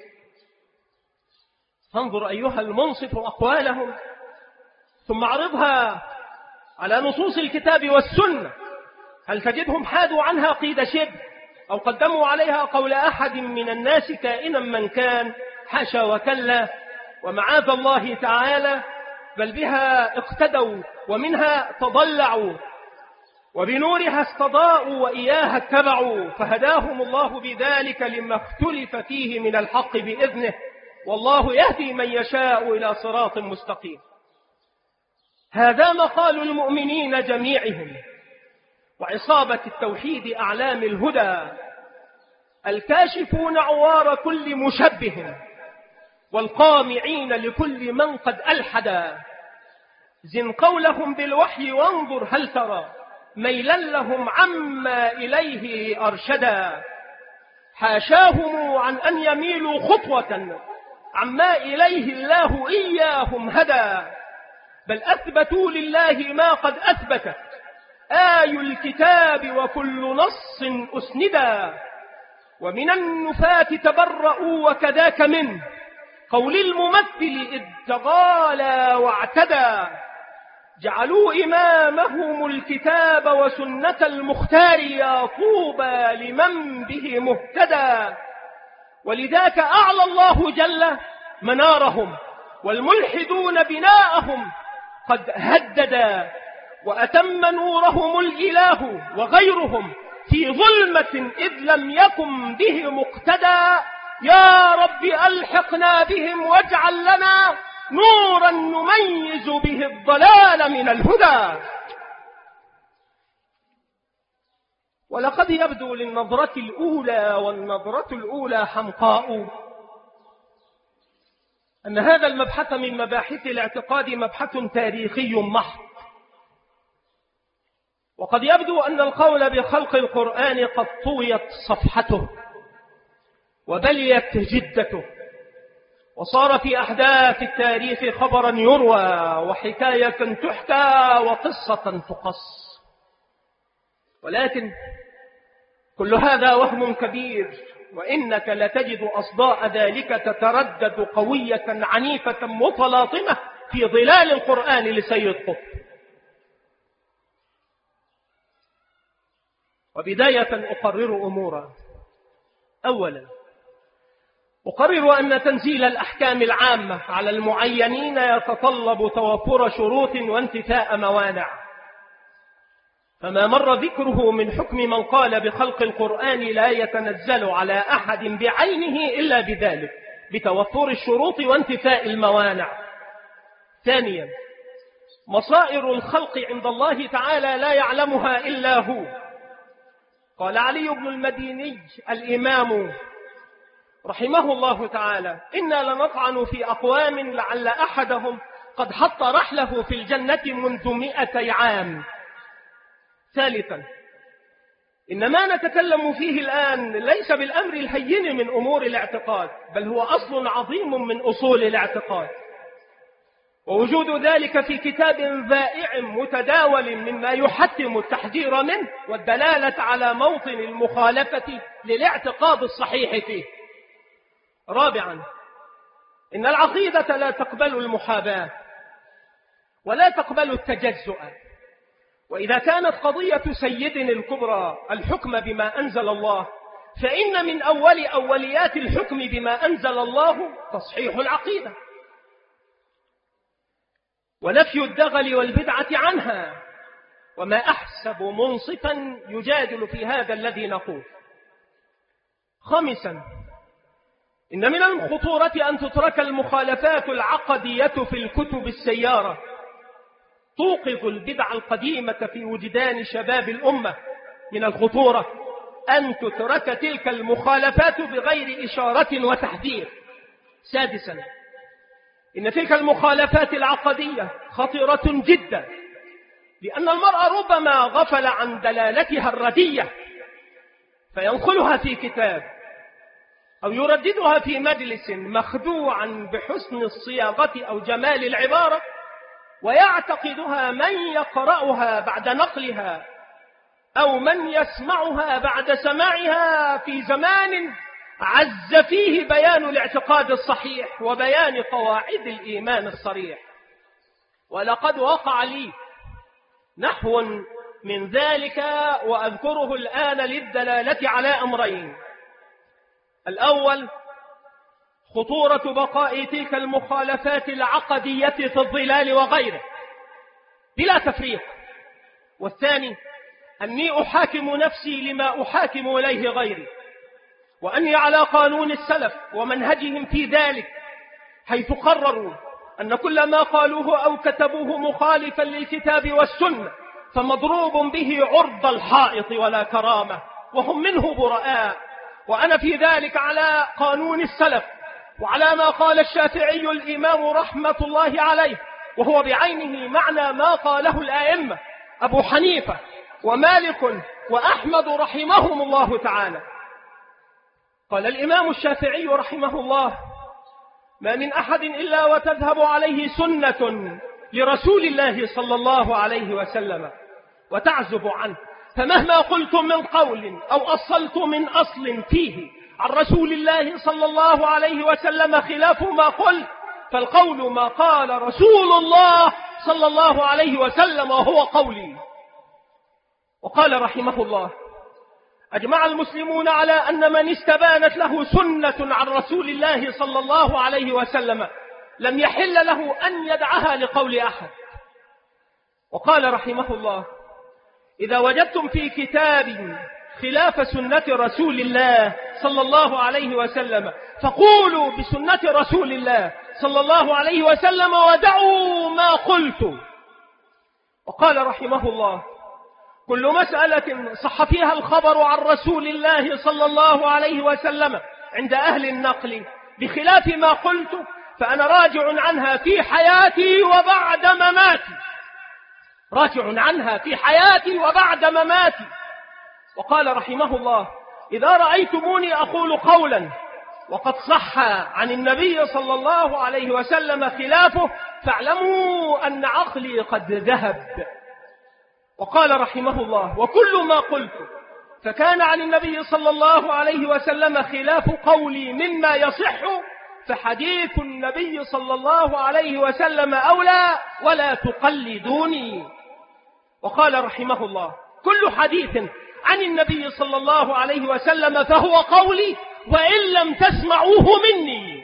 فانظر أيها المنصف أقوالهم ثم عرضها على نصوص الكتاب والسنة، هل تجدهم حادوا عنها قيد شبر أو قدموا عليها قول أحد من الناس كائنا من كان؟ حاشا وكلا، ومعاذ الله تعالى، بل بها اقتدوا ومنها تضلعوا وبنورها استضاءوا وإياها اتبعوا، فهداهم الله بذلك لما اختلف فيه من الحق بإذنه، والله يهدي من يشاء إلى صراط مستقيم. هذا مقال المؤمنين جميعهم وعصابة التوحيد أعلام الهدى، الكاشفون عوار كل مشبه والقامعين لكل من قد ألحدا. زن قولهم بالوحي وانظر هل ترى ميلا لهم عما إليه أرشدا. حاشاهم عن أن يميلوا خطوة عما إليه الله إياهم هدى، بل أثبتوا لله ما قد أثبتت آي الكتاب وكل نص أسندا. ومن النفاة تبرؤوا وكذاك من قول الممثل إذ تغالى واعتدى. جعلوا إمامهم الكتاب وسنة المختار، يا طوبى لمن به مهتدى. ولذاك أعلى الله جل منارهم، والملحدون بناءهم قد هددا. وأتم نورهم الإله وغيرهم في ظلمة إذ لم يكن به مقتدى. يا رب ألحقنا بهم واجعل لنا نورا نميز به الضلال من الهدى. ولقد يبدو للنظرة الأولى والنظرة الأولى حمقاء أن هذا المبحث من مباحث الاعتقاد مبحث تاريخي محض، وقد يبدو أن القول بخلق القرآن قد طويت صفحته وبليت جدته، وصار في أحداث التاريخ خبرا يروى وحكاية تحكى وقصة تقص. ولكن كل هذا وهم كبير، وإنك لتجد أصداء ذلك تتردد قوية عنيفة متلاطمة في ظلال القرآن لسيد قطب. وبداية أقرر أمورا. أولا، أقرر أن تنزيل الأحكام العامة على المعينين يتطلب توفر شروط وانتفاء موانع، فما مر ذكره من حكم من قال بخلق القرآن لا يتنزل على أحد بعينه إلا بذلك، بتوفر الشروط وانتفاء الموانع. ثانيا، مصائر الخلق عند الله تعالى لا يعلمها إلا هو. قال علي بن المديني الإمام رحمه الله تعالى: إنا لنطعن في أقوام لعل أحدهم قد حط رحله في الجنة منذ مئتي عام. ثالثا، إن ما نتكلم فيه الآن ليس بالأمر الهين من أمور الاعتقاد، بل هو أصل عظيم من أصول الاعتقاد، ووجود ذلك في كتاب ذائع متداول مما يحتم التحذير منه والدلالة على موطن المخالفة للاعتقاد الصحيح فيه. رابعا، إن العقيدة لا تقبل المحاباة ولا تقبل التجزؤ، وإذا كانت قضية سيدنا الكبرى الحكم بما أنزل الله، فإن من أول أوليات الحكم بما أنزل الله تصحيح العقيدة ونفي الدغل والبدعة عنها، وما أحسب منصفا يجادل في هذا الذي نقول. خامسا، إن من الخطورة أن تترك المخالفات العقدية في الكتب السيارة توقظ البدع القديمة في وجدان شباب الأمة. من الخطورة أن تترك تلك المخالفات بغير إشارة وتحذير. سادسا، إن تلك المخالفات العقدية خطيرة جدا، لأن المرء ربما غفل عن دلالتها الردية فينقلها في كتاب أو يرددها في مجلس مخدوعا بحسن الصياغة أو جمال العبارة، ويعتقدها من يقرأها بعد نقلها أو من يسمعها بعد سماعها في زمان عز فيه بيان الاعتقاد الصحيح وبيان قواعد الإيمان الصريح. ولقد وقع لي نحو من ذلك وأذكره الآن للدلالة على أمرين. الأول خطورة بقاء تلك المخالفات العقدية في الضلال وغيره بلا تفريق. والثاني أني أحاكم نفسي لما أحاكم إليه غيري، وأني على قانون السلف ومنهجهم في ذلك، حيث قرروا أن كل ما قالوه أو كتبوه مخالفا للكتاب والسنة فمضروب به عرض الحائط ولا كرامة، وهم منه براء. وأنا في ذلك على قانون السلف وعلى ما قال الشافعي الإمام رحمة الله عليه، وهو بعينه معنى ما قاله الآئمة أبو حنيفة ومالك وأحمد رحمهم الله تعالى. قال الإمام الشافعي رحمه الله: ما من أحد إلا وتذهب عليه سنة لرسول الله صلى الله عليه وسلم وتعزب عنه، فمهما قلت من قول أو أصلت من أصل فيه عن رسول الله صلى الله عليه وسلم خلاف ما قلت، فالقول ما قال رسول الله صلى الله عليه وسلم وهو قولي. وقال رحمه الله: أجمع المسلمون على أن من استبانت له سنة عن رسول الله صلى الله عليه وسلم لم يحل له أن يدعها لقول أحد. وقال رحمه الله: إذا وجدتم في كتاب خلاف سنة رسول الله صلى الله عليه وسلم فقولوا بسنة رسول الله صلى الله عليه وسلم ودعوا ما قلت. وقال رحمه الله: كل مسألة صح فيها الخبر عن رسول الله صلى الله عليه وسلم عند أهل النقل بخلاف ما قلت فأنا راجع عنها في حياتي وبعد مماتي، راجع عنها في حياتي وبعد مماتي. وقال رحمه الله: إذا رأيتموني أقول قولا وقد صح عن النبي صلى الله عليه وسلم خلافه فاعلموا أن عقلي قد ذهب. وقال رحمه الله: وكل ما قلت فكان عن النبي صلى الله عليه وسلم خلاف قولي مما يصح فحديث النبي صلى الله عليه وسلم أولى ولا تقلدوني. وقال رحمه الله: كل حديث عن النبي صلى الله عليه وسلم فهو قولي وإن لم تسمعوه مني.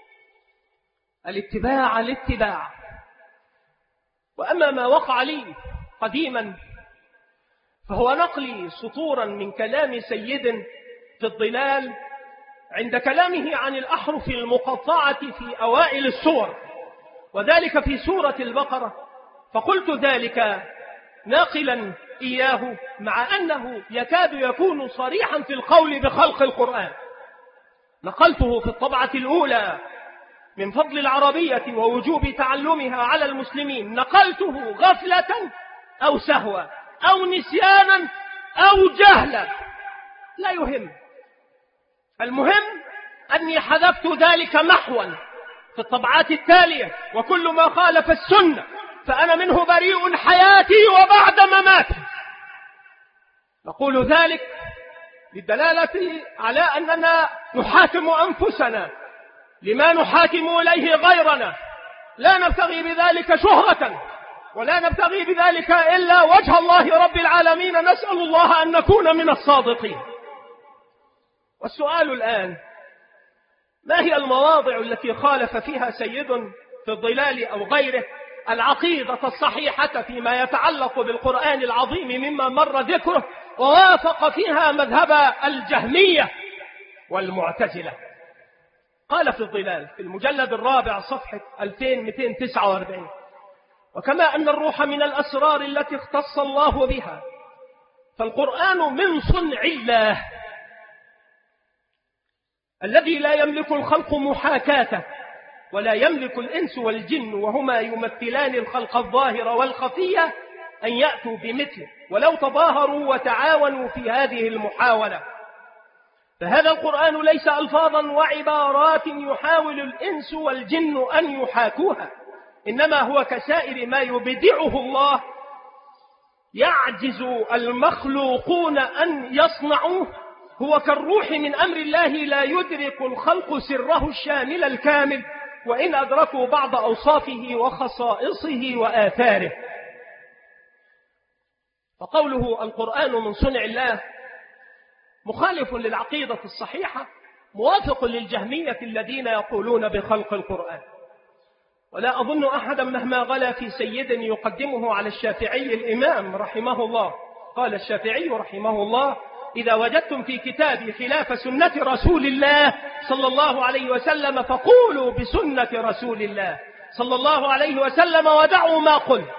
الاتباع الاتباع. وأما ما وقع لي قديما فهو نقلي سطورا من كلام سيد في الضلال عند كلامه عن الأحرف المقطعة في أوائل السور، وذلك في سورة البقرة، فقلت ذلك ناقلا إياه مع أنه يكاد يكون صريحا في القول بخلق القرآن. نقلته في الطبعة الأولى من فضل العربية ووجوب تعلمها على المسلمين، نقلته غفلة أو سهوا أو نسيانا أو جهلا، لا يهم، المهم أني حذفت ذلك محوا في الطبعات التالية، وكل ما خالف السنة فأنا منه بريء حياتي وبعد مماتي. نقول ذلك للدلالة على أننا نحاكم أنفسنا لما نحاكم إليه غيرنا، لا نبتغي بذلك شهرة ولا نبتغي بذلك إلا وجه الله رب العالمين، نسأل الله أن نكون من الصادقين. والسؤال الآن: ما هي المواضع التي خالف فيها سيد في الضلال أو غيره العقيدة الصحيحة فيما يتعلق بالقرآن العظيم مما مر ذكره ووافق فيها مذهب الجهمية والمعتزلة؟ قال في الضلال في المجلد الرابع صفحة ألفين ومئتين وتسعة وأربعين: وكما أن الروح من الأسرار التي اختص الله بها فالقرآن من صنع الله الذي لا يملك الخلق محاكاته ولا يملك الإنس والجن وهما يمثلان الخلق الظاهر والخفية أن يأتوا بمثله ولو تظاهروا وتعاونوا في هذه المحاولة. فهذا القرآن ليس ألفاظا وعبارات يحاول الإنس والجن أن يحاكوها، إنما هو كسائر ما يبدعه الله، يعجز المخلوقون أن يصنعوه. هو كالروح من أمر الله، لا يدرك الخلق سره الشامل الكامل وإن أدركوا بعض أوصافه وخصائصه وآثاره. فقوله القرآن من صنع الله مخالف للعقيدة الصحيحة، موافق للجهمية الذين يقولون بخلق القرآن. ولا أظن أحدا مهما غلا في سيد يقدمه على الشافعي الإمام رحمه الله. قال الشافعي رحمه الله: إذا وجدتم في كتابي خلاف سنة رسول الله صلى الله عليه وسلم فقولوا بسنة رسول الله صلى الله عليه وسلم ودعوا ما قلت.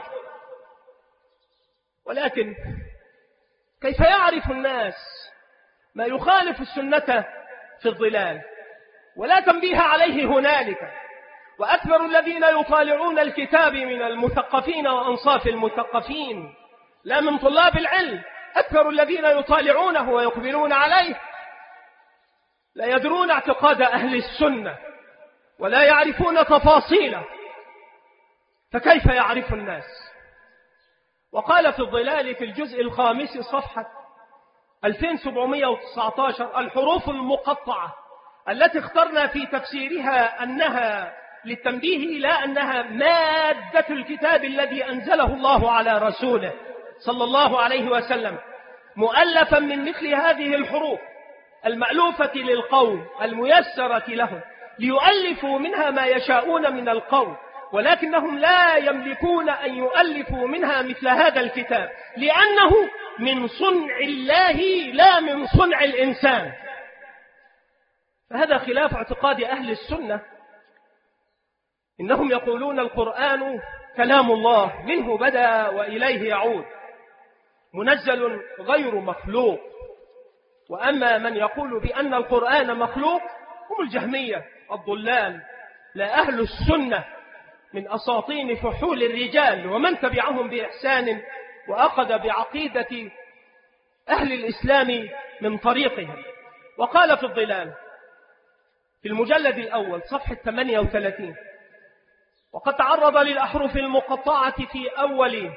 ولكن كيف يعرف الناس ما يخالف السنة في الظلال؟ ولا تنبيه عليه هنالك. وأكثر الذين يطالعون الكتاب من المثقفين وأنصاف المثقفين لا من طلاب العلم، أكثر الذين يطالعونه ويقبلون عليه لا يدرون اعتقاد أهل السنة ولا يعرفون تفاصيله، فكيف يعرف الناس؟ وقال في الظلال في الجزء الخامس صفحة ألفين وسبعمائة وتسعة عشر: الحروف المقطعة التي اخترنا في تفسيرها أنها للتنبيه لا أنها مادة الكتاب الذي أنزله الله على رسوله صلى الله عليه وسلم، مؤلفا من مثل هذه الحروف المألوفة للقول الميسرة لهم، ليؤلفوا منها ما يشاءون من القول، ولكنهم لا يملكون أن يؤلفوا منها مثل هذا الكتاب، لأنه من صنع الله لا من صنع الإنسان. فهذا خلاف اعتقاد أهل السنة. إنهم يقولون القرآن كلام الله، منه بدأ وإليه يعود، منزل غير مخلوق. وأما من يقول بأن القرآن مخلوق هم الجهمية الضلال، لا أهل السنة من أساطين فحول الرجال ومن تبعهم بإحسان وأخذ بعقيدة أهل الإسلام من طريقهم. وقال في الظلال في المجلد الأول صفحة ثمانية وثلاثين: وقد تعرض للأحرف المقطعة في أول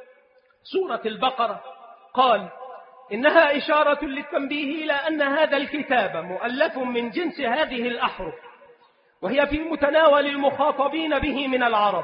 سورة البقرة، قال: إنها إشارة للتنبيه إلى أن هذا الكتاب مؤلف من جنس هذه الأحرف، وهي في متناول المخاطبين به من العرب،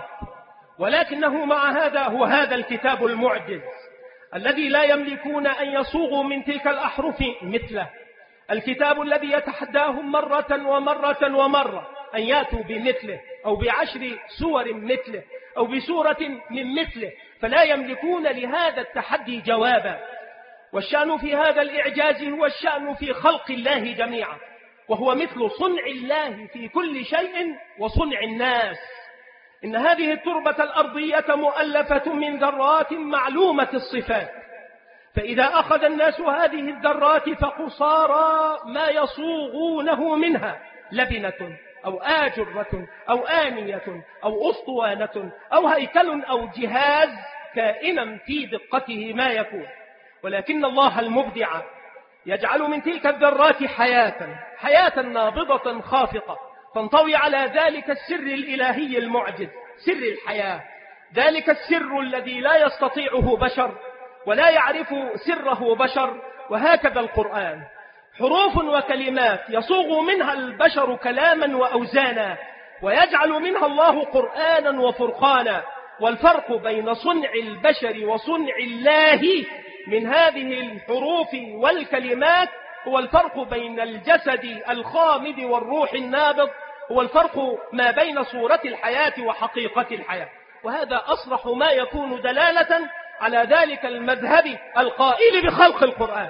ولكنه مع هذا هو هذا الكتاب المعجز الذي لا يملكون أن يصوغوا من تلك الأحرف مثله، الكتاب الذي يتحداهم مرة ومرة ومرة أن يأتوا بمثله أو بعشر سور مثله أو بسورة من مثله، فلا يملكون لهذا التحدي جوابا. والشأن في هذا الإعجاز هو الشأن في خلق الله جميعا، وهو مثل صنع الله في كل شيء وصنع الناس. إن هذه التربة الأرضية مؤلفة من ذرات معلومة الصفات، فإذا أخذ الناس هذه الذرات فقصارى ما يصوغونه منها لبنة أو آجرة أو آنية أو أسطوانة أو هيكل أو جهاز كائنا في دقته ما يكون. ولكن الله المبدع يجعل من تلك الذرات حياة حياة نابضة خافقة تنطوي على ذلك السر الإلهي المعجز، سر الحياة، ذلك السر الذي لا يستطيعه بشر ولا يعرف سره بشر. وهكذا القرآن حروف وكلمات يصوغ منها البشر كلاما وأوزانا، ويجعل منها الله قرآنا وفرقانا. والفرق بين صنع البشر وصنع الله من هذه الحروف والكلمات هو الفرق بين الجسد الخامد والروح النابض، هو الفرق ما بين صورة الحياة وحقيقة الحياة. وهذا أصرح ما يكون دلالة على ذلك المذهب القائل بخلق القرآن.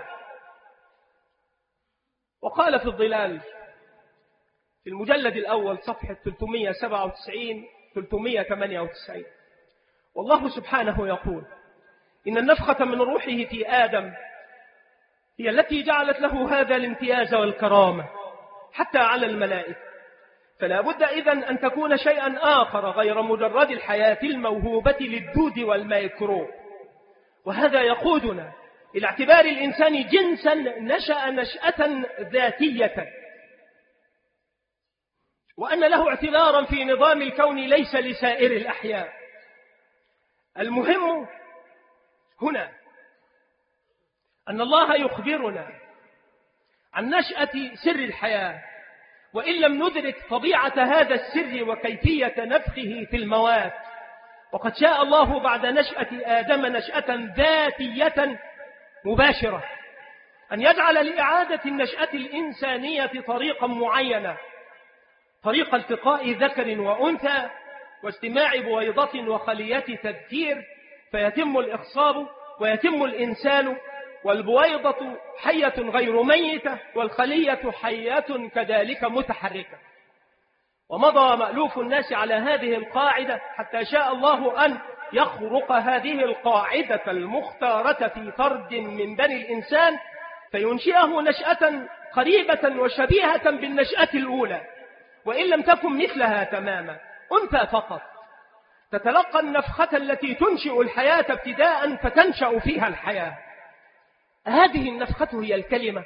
وقال في الظلال في المجلد الأول صفحة ثلاثمائة وسبعة وتسعين ثلاثمائة وثمانية وتسعين: والله سبحانه يقول: إن النفخة من روحه في آدم هي التي جعلت له هذا الامتياز والكرامة حتى على الملائكة، فلا بد إذن أن تكون شيئا آخر غير مجرد الحياة الموهوبة للدود والميكروب. وهذا يقودنا إلى اعتبار الإنسان جنسا نشأ نشأة ذاتية. وأن له اعتبارا في نظام الكون ليس لسائر الأحياء. المهم هنا أن الله يخبرنا عن نشأة سر الحياة، وإن لم ندرك طبيعة هذا السر وكيفية نفخه في المواد. وقد شاء الله بعد نشأة آدم نشأة ذاتية مباشرة أن يجعل لإعادة النشأة الإنسانية طريقا معينة، طريق التقاء ذكر وأنثى واجتماع بويضة وخلية تذكير، فيتم الإخصاب ويتم الإنسان، والبويضة حية غير ميتة والخلية حية كذلك متحركة. ومضى مألوف الناس على هذه القاعدة حتى شاء الله أن يخرق هذه القاعدة المختارة في فرد من بني الإنسان فينشئه نشأة قريبة وشبيهة بالنشأة الأولى، وإن لم تكن مثلها تماما، أنثى فقط تتلقى النفخة التي تنشئ الحياة ابتداء فتنشأ فيها الحياة. هذه النفخة هي الكلمة.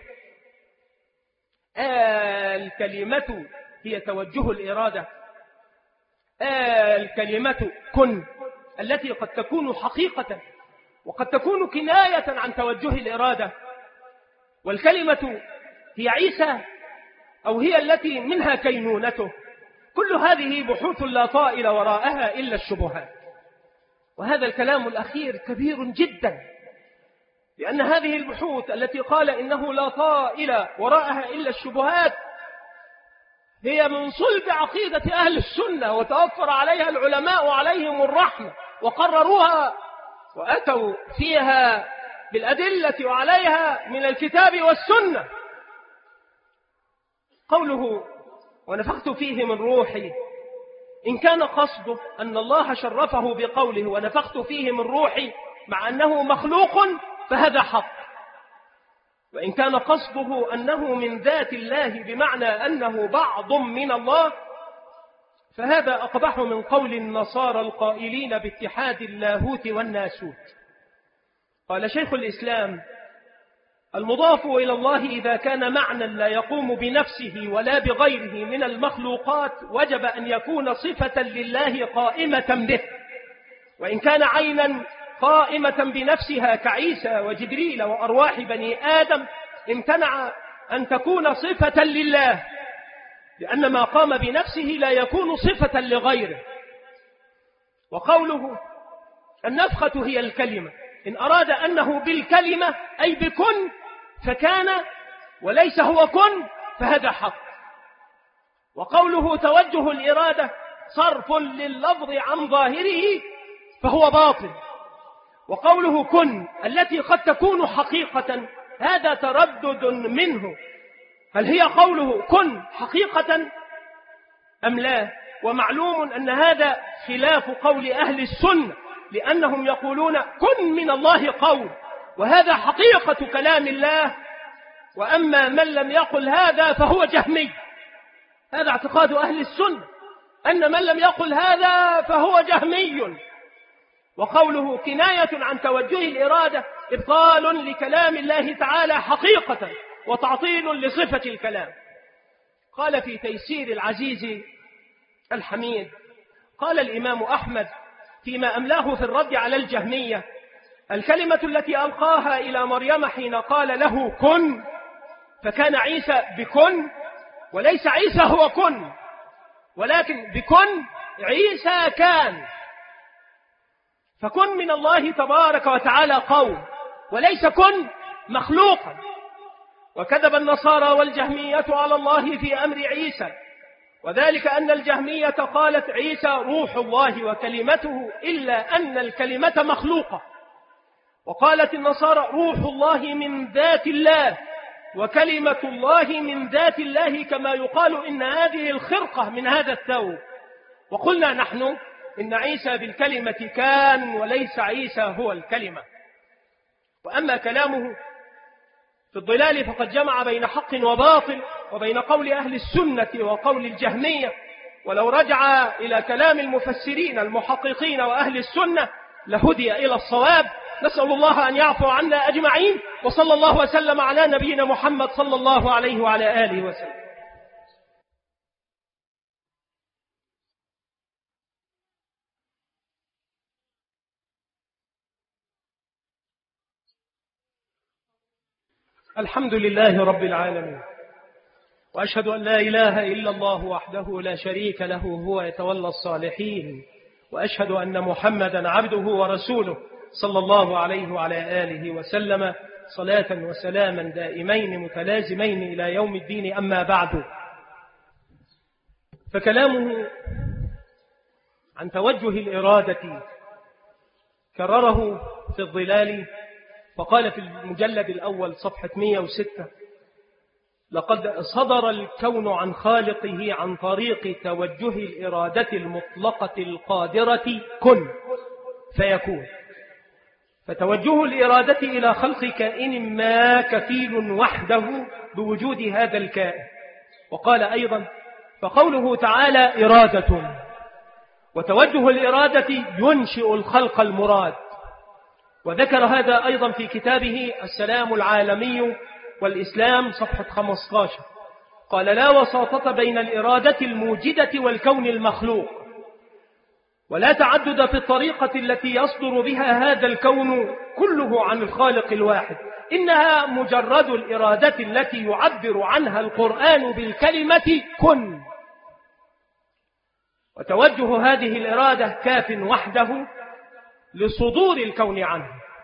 آه الكلمة هي توجه الإرادة. آه الكلمة كن التي قد تكون حقيقة وقد تكون كناية عن توجه الإرادة. والكلمة هي عيسى أو هي التي منها كينونته. كل هذه بحوث لا طائل وراءها إلا الشبهات. وهذا الكلام الأخير كبير جدا، لأن هذه البحوث التي قال إنه لا طائل وراءها إلا الشبهات هي من صلب عقيدة أهل السنة، وتوفر عليها العلماء عليهم الرحمة وقرروها وأتوا فيها بالأدلة وعليها من الكتاب والسنة. قوله ونفخت فيه من روحي، إن كان قصده أن الله شرفه بقوله ونفخت فيه من روحي مع أنه مخلوق فهذا حق، وإن كان قصده أنه من ذات الله بمعنى أنه بعض من الله فهذا أقبح من قول النصارى القائلين باتحاد اللاهوت والناسوت. قال شيخ الإسلام: المضاف إلى الله إذا كان معنى لا يقوم بنفسه ولا بغيره من المخلوقات وجب أن يكون صفة لله قائمة به، وإن كان عينا قائمة بنفسها كعيسى وجبريل وأرواح بني آدم امتنع أن تكون صفة لله، لأن ما قام بنفسه لا يكون صفة لغيره. وقوله النفخة هي الكلمة، إن أراد أنه بالكلمة أي بكن فكان، وليس هو كن فهذا حق. وقوله توجه الإرادة صرف لللفظ عن ظاهره فهو باطل. وقوله كن التي قد تكون حقيقة هذا تردد منه، هل هي قوله كن حقيقة أم لا؟ ومعلوم أن هذا خلاف قول أهل السنة، لأنهم يقولون كن من الله قول، وهذا حقيقة كلام الله. وأما من لم يقل هذا فهو جهمي. هذا اعتقاد أهل السنة، أن من لم يقل هذا فهو جهمي. وقوله كناية عن توجه الإرادة إبطال لكلام الله تعالى حقيقة وتعطيل لصفة الكلام. قال في تيسير العزيز الحميد، قال الإمام أحمد فيما أملاه في الرد على الجهمية: الكلمة التي ألقاها إلى مريم حين قال له كن فكان عيسى بكن، وليس عيسى هو كن، ولكن بكن عيسى كان. فكن من الله تبارك وتعالى قول، وليس كن مخلوقا. وكذب النصارى والجهمية على الله في أمر عيسى، وذلك أن الجهمية قالت عيسى روح الله وكلمته، إلا أن الكلمة مخلوقة. وقالت النصارى روح الله من ذات الله وكلمة الله من ذات الله، كما يقال إن هذه الخرقة من هذا الثوب. وقلنا نحن إن عيسى بالكلمة كان، وليس عيسى هو الكلمة. وأما كلامه في الضلال فقد جمع بين حق وباطل، وبين قول أهل السنة وقول الجهمية. ولو رجع إلى كلام المفسرين المحققين وأهل السنة لهدي إلى الصواب. نسأل الله أن يعفو عنا أجمعين، وصلى الله وسلم على نبينا محمد صلى الله عليه وعلى آله وسلم. الحمد لله رب العالمين، وأشهد أن لا إله إلا الله وحده لا شريك له هو يتولى الصالحين، وأشهد أن محمدا عبده ورسوله صلى الله عليه وعلى آله وسلم صلاة وسلاما دائمين متلازمين إلى يوم الدين. أما بعد، فكلامه عن توجه الإرادة كرره في الظلال، فقال في المجلد الأول صفحة مئة وستة: لقد صدر الكون عن خالقه عن طريق توجه الإرادة المطلقة القادرة كن فيكون، فتوجه الإرادة إلى خلق كائن ما كفيل وحده بوجود هذا الكائن. وقال أيضا: فقوله تعالى إرادة، وتوجه الإرادة ينشئ الخلق المراد. وذكر هذا أيضا في كتابه السلام العالمي والإسلام صفحة خمسة عشر، قال: لا وساطة بين الإرادة الموجدة والكون المخلوق، ولا تعدد في الطريقة التي يصدر بها هذا الكون كله عن الخالق الواحد، إنها مجرد الإرادة التي يعبر عنها القرآن بالكلمة كن، وتوجه هذه الإرادة كاف وحده لصدور الكون عنه.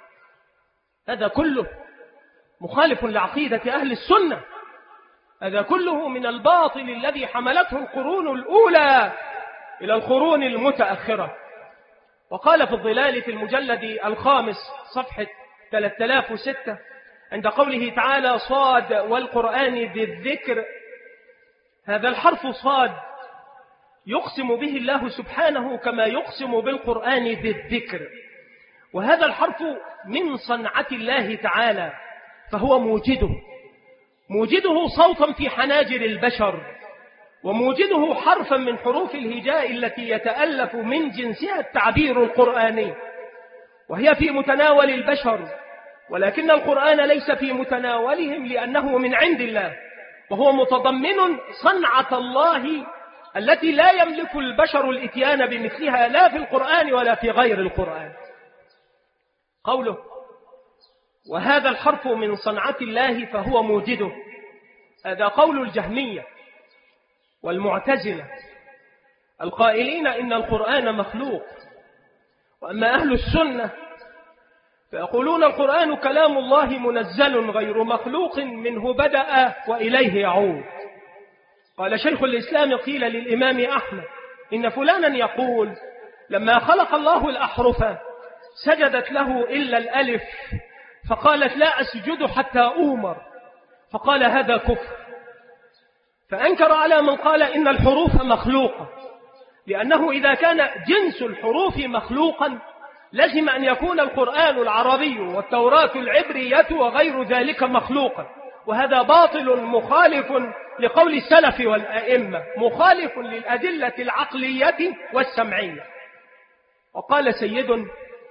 هذا كله مخالف لعقيدة أهل السنة، هذا كله من الباطل الذي حملته القرون الأولى إلى القرون المتأخرة. وقال في الظلال في المجلد الخامس صفحة ثلاثة آلاف وستة عند قوله تعالى: صاد والقرآن ذي الذكر، هذا الحرف صاد يقسم به الله سبحانه كما يقسم بالقرآن ذي الذكر، وهذا الحرف من صنعة الله تعالى، فهو موجده موجده صوتا في حناجر البشر، وموجده حرفا من حروف الهجاء التي يتألف من جنسها التعبير القرآني، وهي في متناول البشر، ولكن القرآن ليس في متناولهم لأنه من عند الله، وهو متضمن صنعة الله التي لا يملك البشر الاتيان بمثلها لا في القرآن ولا في غير القرآن. قوله: وهذا الحرف من صنعة الله فهو موجده، هذا قول الجهمية والمعتزلة القائلين إن القرآن مخلوق. وأما أهل السنة فيقولون القرآن كلام الله منزل غير مخلوق، منه بدأ وإليه يعود. قال شيخ الإسلام: قيل للإمام أحمد إن فلانا يقول لما خلق الله الأحرف سجدت له إلا الألف، فقالت لا أسجد حتى أؤمر، فقال هذا كفر. فأنكر على من قال إن الحروف مخلوقة، لأنه إذا كان جنس الحروف مخلوقا لازم أن يكون القرآن العربي والتوراة العبرية وغير ذلك مخلوقا، وهذا باطل مخالف لقول السلف والأئمة، مخالف للأدلة العقلية والسمعية. وقال سيد: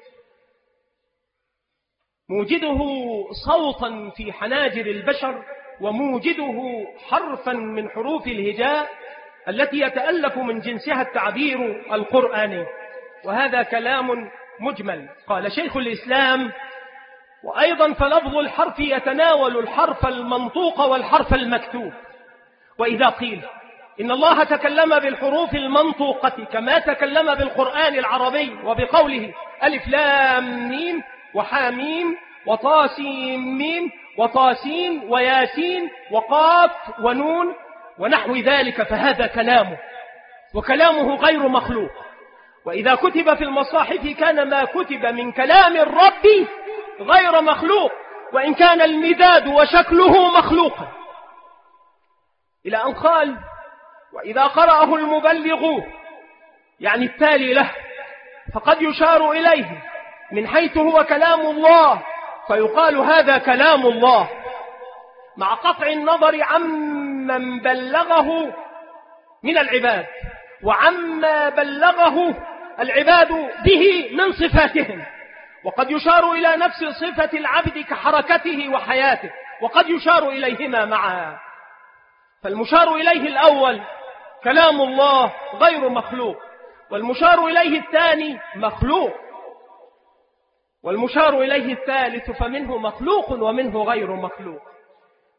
موجده صوتا في حناجر البشر، وموجده حرفا من حروف الهجاء التي يتألف من جنسها التعبير القرآني، وهذا كلام مجمل. قال شيخ الإسلام: وأيضا فلفظ الحرف يتناول الحرف المنطوق والحرف المكتوب. وإذا قيل إن الله تكلم بالحروف المنطوقة كما تكلم بالقرآن العربي، وبقوله ألف لام ميم وحاميم وطاسيم ميم وطاسين وياسين وقاف ونون ونحو ذلك، فهذا كلامه، وكلامه غير مخلوق. وإذا كتب في المصاحف كان ما كتب من كلام الرب غير مخلوق، وإن كان المداد وشكله مخلوقا، إلى أن قال: وإذا قرأه المبلغ يعني التالي له فقد يشار إليه من حيث هو كلام الله، فيقال هذا كلام الله، مع قطع النظر عمن بلغه من العباد وعما بلغه العباد به من صفاتهم. وقد يشار إلى نفس صفة العبد كحركته وحياته، وقد يشار إليهما معا. فالمشار إليه الأول كلام الله غير مخلوق، والمشار إليه الثاني مخلوق، والمشار إليه الثالث فمنه مخلوق ومنه غير مخلوق.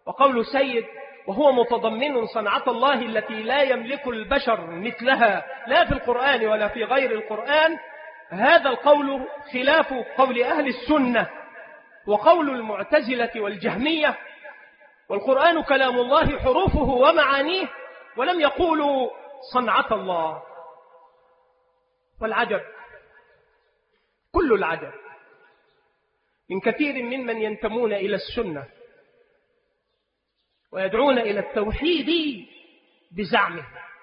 وقول سيد وهو متضمن صنعة الله التي لا يملك البشر مثلها لا في القرآن ولا في غير القرآن. هذا القول خلاف قول أهل السنة وقول المعتزلة والجهمية، والقرآن كلام الله حروفه ومعانيه، ولم يقولوا صنعة الله. والعجب كل العجب من كثير ممن ينتمون إلى السنة ويدعون إلى التوحيد بزعمه،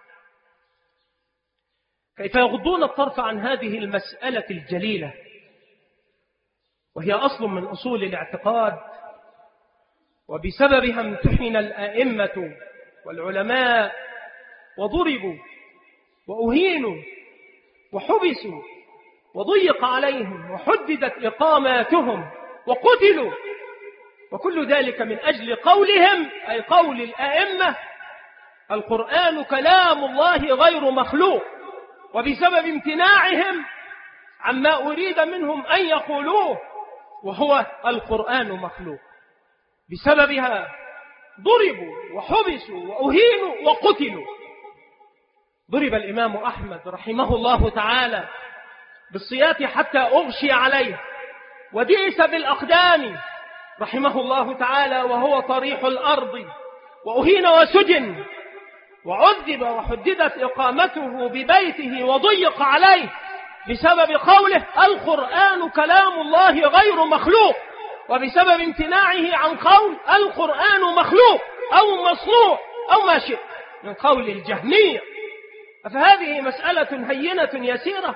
كيف يغضون الطرف عن هذه المسألة الجليلة، وهي أصل من أصول الاعتقاد، وبسببها امتحن الأئمة والعلماء وضربوا وأهينوا وحبسوا وضيق عليهم وحددت إقاماتهم وقتلوا، وكل ذلك من أجل قولهم، أي قول الأئمة، القرآن كلام الله غير مخلوق، وبسبب امتناعهم عما أريد منهم أن يقولوه وهو القرآن مخلوق، بسببها ضربوا وحبسوا وأهينوا وقتلوا. ضرب الإمام أحمد رحمه الله تعالى بالسياط حتى أغشي عليه، وديس بالأقدام رحمه الله تعالى وهو طريح الأرض، وأهين وسجن وعذب وحددت إقامته ببيته وضيق عليه بسبب قوله القرآن كلام الله غير مخلوق، وبسبب امتناعه عن قول القرآن مخلوق أو مصنوع أو ما شئ من قول الجهمية. فهذه مسألة هينة يسيرة.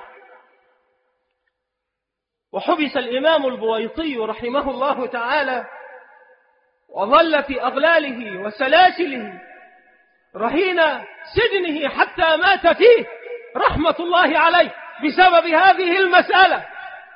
وحبس الإمام البويطي رحمه الله تعالى وظل في أغلاله وسلاسله رهين سجنه حتى مات فيه رحمة الله عليه بسبب هذه المسألة.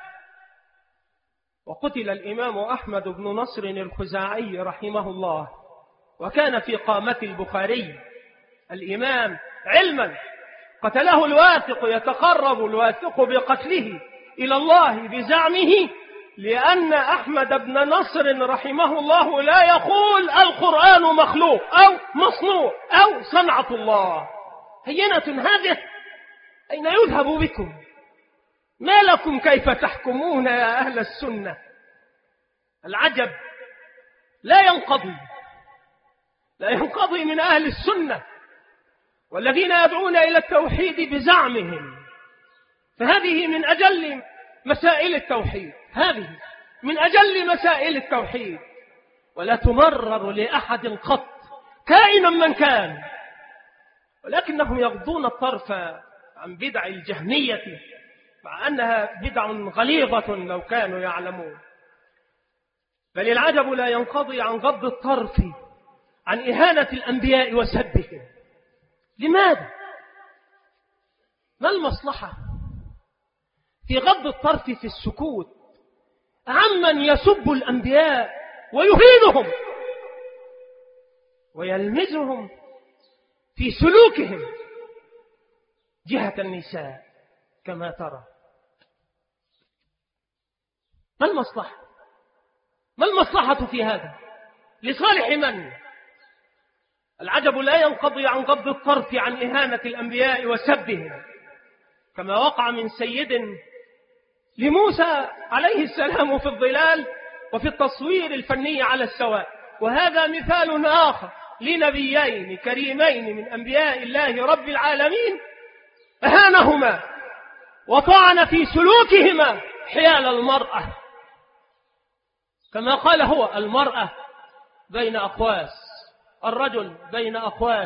وقتل الإمام أحمد بن نصر الخزاعي رحمه الله، وكان في قامة البخاري الإمام علما، قتله الواثق، يتقرب الواثق بقتله إلى الله بزعمه، لأن أحمد بن نصر رحمه الله لا يقول القرآن مخلوق أو مصنوع أو صنعة الله. هينة هذه، أين يذهب بكم؟ ما لكم كيف تحكمون يا أهل السنة؟ العجب لا ينقضي لا ينقضي من أهل السنة والذين يدعون إلى التوحيد بزعمهم. فهذه من أجل مسائل التوحيد، هذه من أجل مسائل التوحيد، ولا تمرر لأحد قط كائنا من كان، ولكنهم يغضون الطرف عن بدع الجهمية مع أنها بدع غليظة لو كانوا يعلمون. بل العجب لا ينقضي عن غض الطرف عن إهانة الأنبياء وسبهم. لماذا؟ ما المصلحة في غض الطرف في السكوت عمن يسب الأنبياء ويهينهم ويلمزهم في سلوكهم جهة النساء كما ترى؟ ما المصلحة؟ ما المصلحة في هذا؟ لصالح من؟ العجب لا ينقضي عن غض الطرف عن إهانة الأنبياء وسبهم، كما وقع من سيد لموسى عليه السلام في الظلال وفي التصوير الفني على السواء. وهذا مثال آخر لنبيين كريمين من أنبياء الله رب العالمين أهانهما وطعن في سلوكهما حيال المرأة، كما قال هو المرأة بين أقواس، الرجل بين أقواس.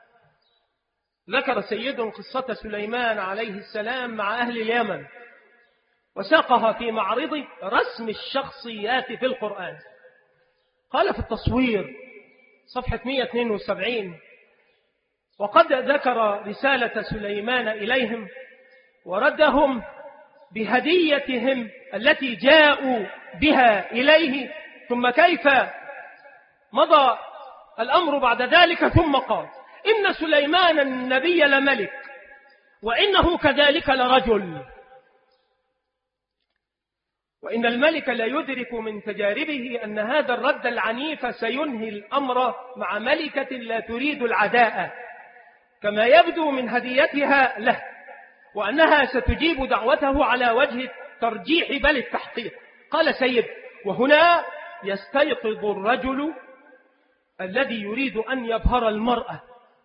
ذكر سيد قصة سليمان عليه السلام مع أهل اليمن وساقها في معرض رسم الشخصيات في القرآن. قال في التصوير صفحة مئة واثنين وسبعين: وقد ذكر رسالة سليمان إليهم وردهم بهديتهم التي جاءوا بها إليه، ثم كيف مضى الأمر بعد ذلك، ثم قال: إن سليمان النبي لملك وإنه كذلك لرجل. وإن الملك لا يدرك من تجاربه أن هذا الرد العنيف سينهي الأمر مع ملكة لا تريد العداء كما يبدو من هديتها له، وأنها ستجيب دعوته على وجه الترجيح بل التحقيق. قال سيد: وهنا يستيقظ الرجل الذي يريد أن يبهر المرأة.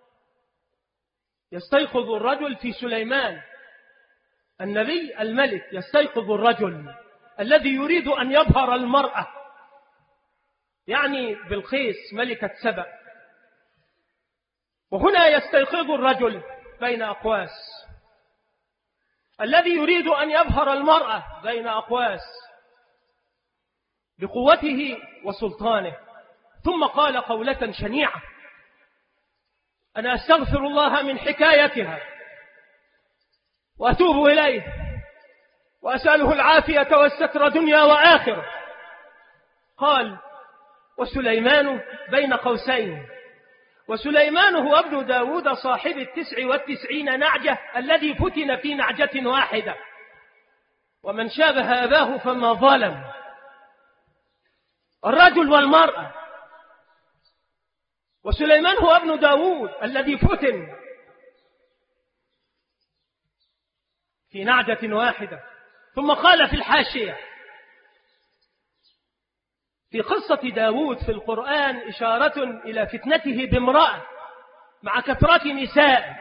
يستيقظ الرجل في سليمان النبي الملك، يستيقظ الرجل الذي يريد أن يبهر المرأة، يعني بلقيس ملكة سبأ. وهنا يستيقظ الرجل بين أقواس الذي يريد أن يبهر المرأة بين أقواس بقوته وسلطانه. ثم قال قولة شنيعة: أنا أستغفر الله من حكايتها وأتوب إليه وأسأله العافية والستر دنيا وآخرة. قال: وسليمان بين قوسين. وسليمان هو ابن داود صاحب التسع والتسعين نعجة الذي فتن في نعجة واحدة، ومن شابه أباه فما ظلم. الرجل والمرأة. وسليمان هو ابن داود الذي فتن في نعجة واحدة. ثم قال في الحاشية: في قصة داود في القرآن إشارة إلى فتنته بامرأة مع كثرة نساء،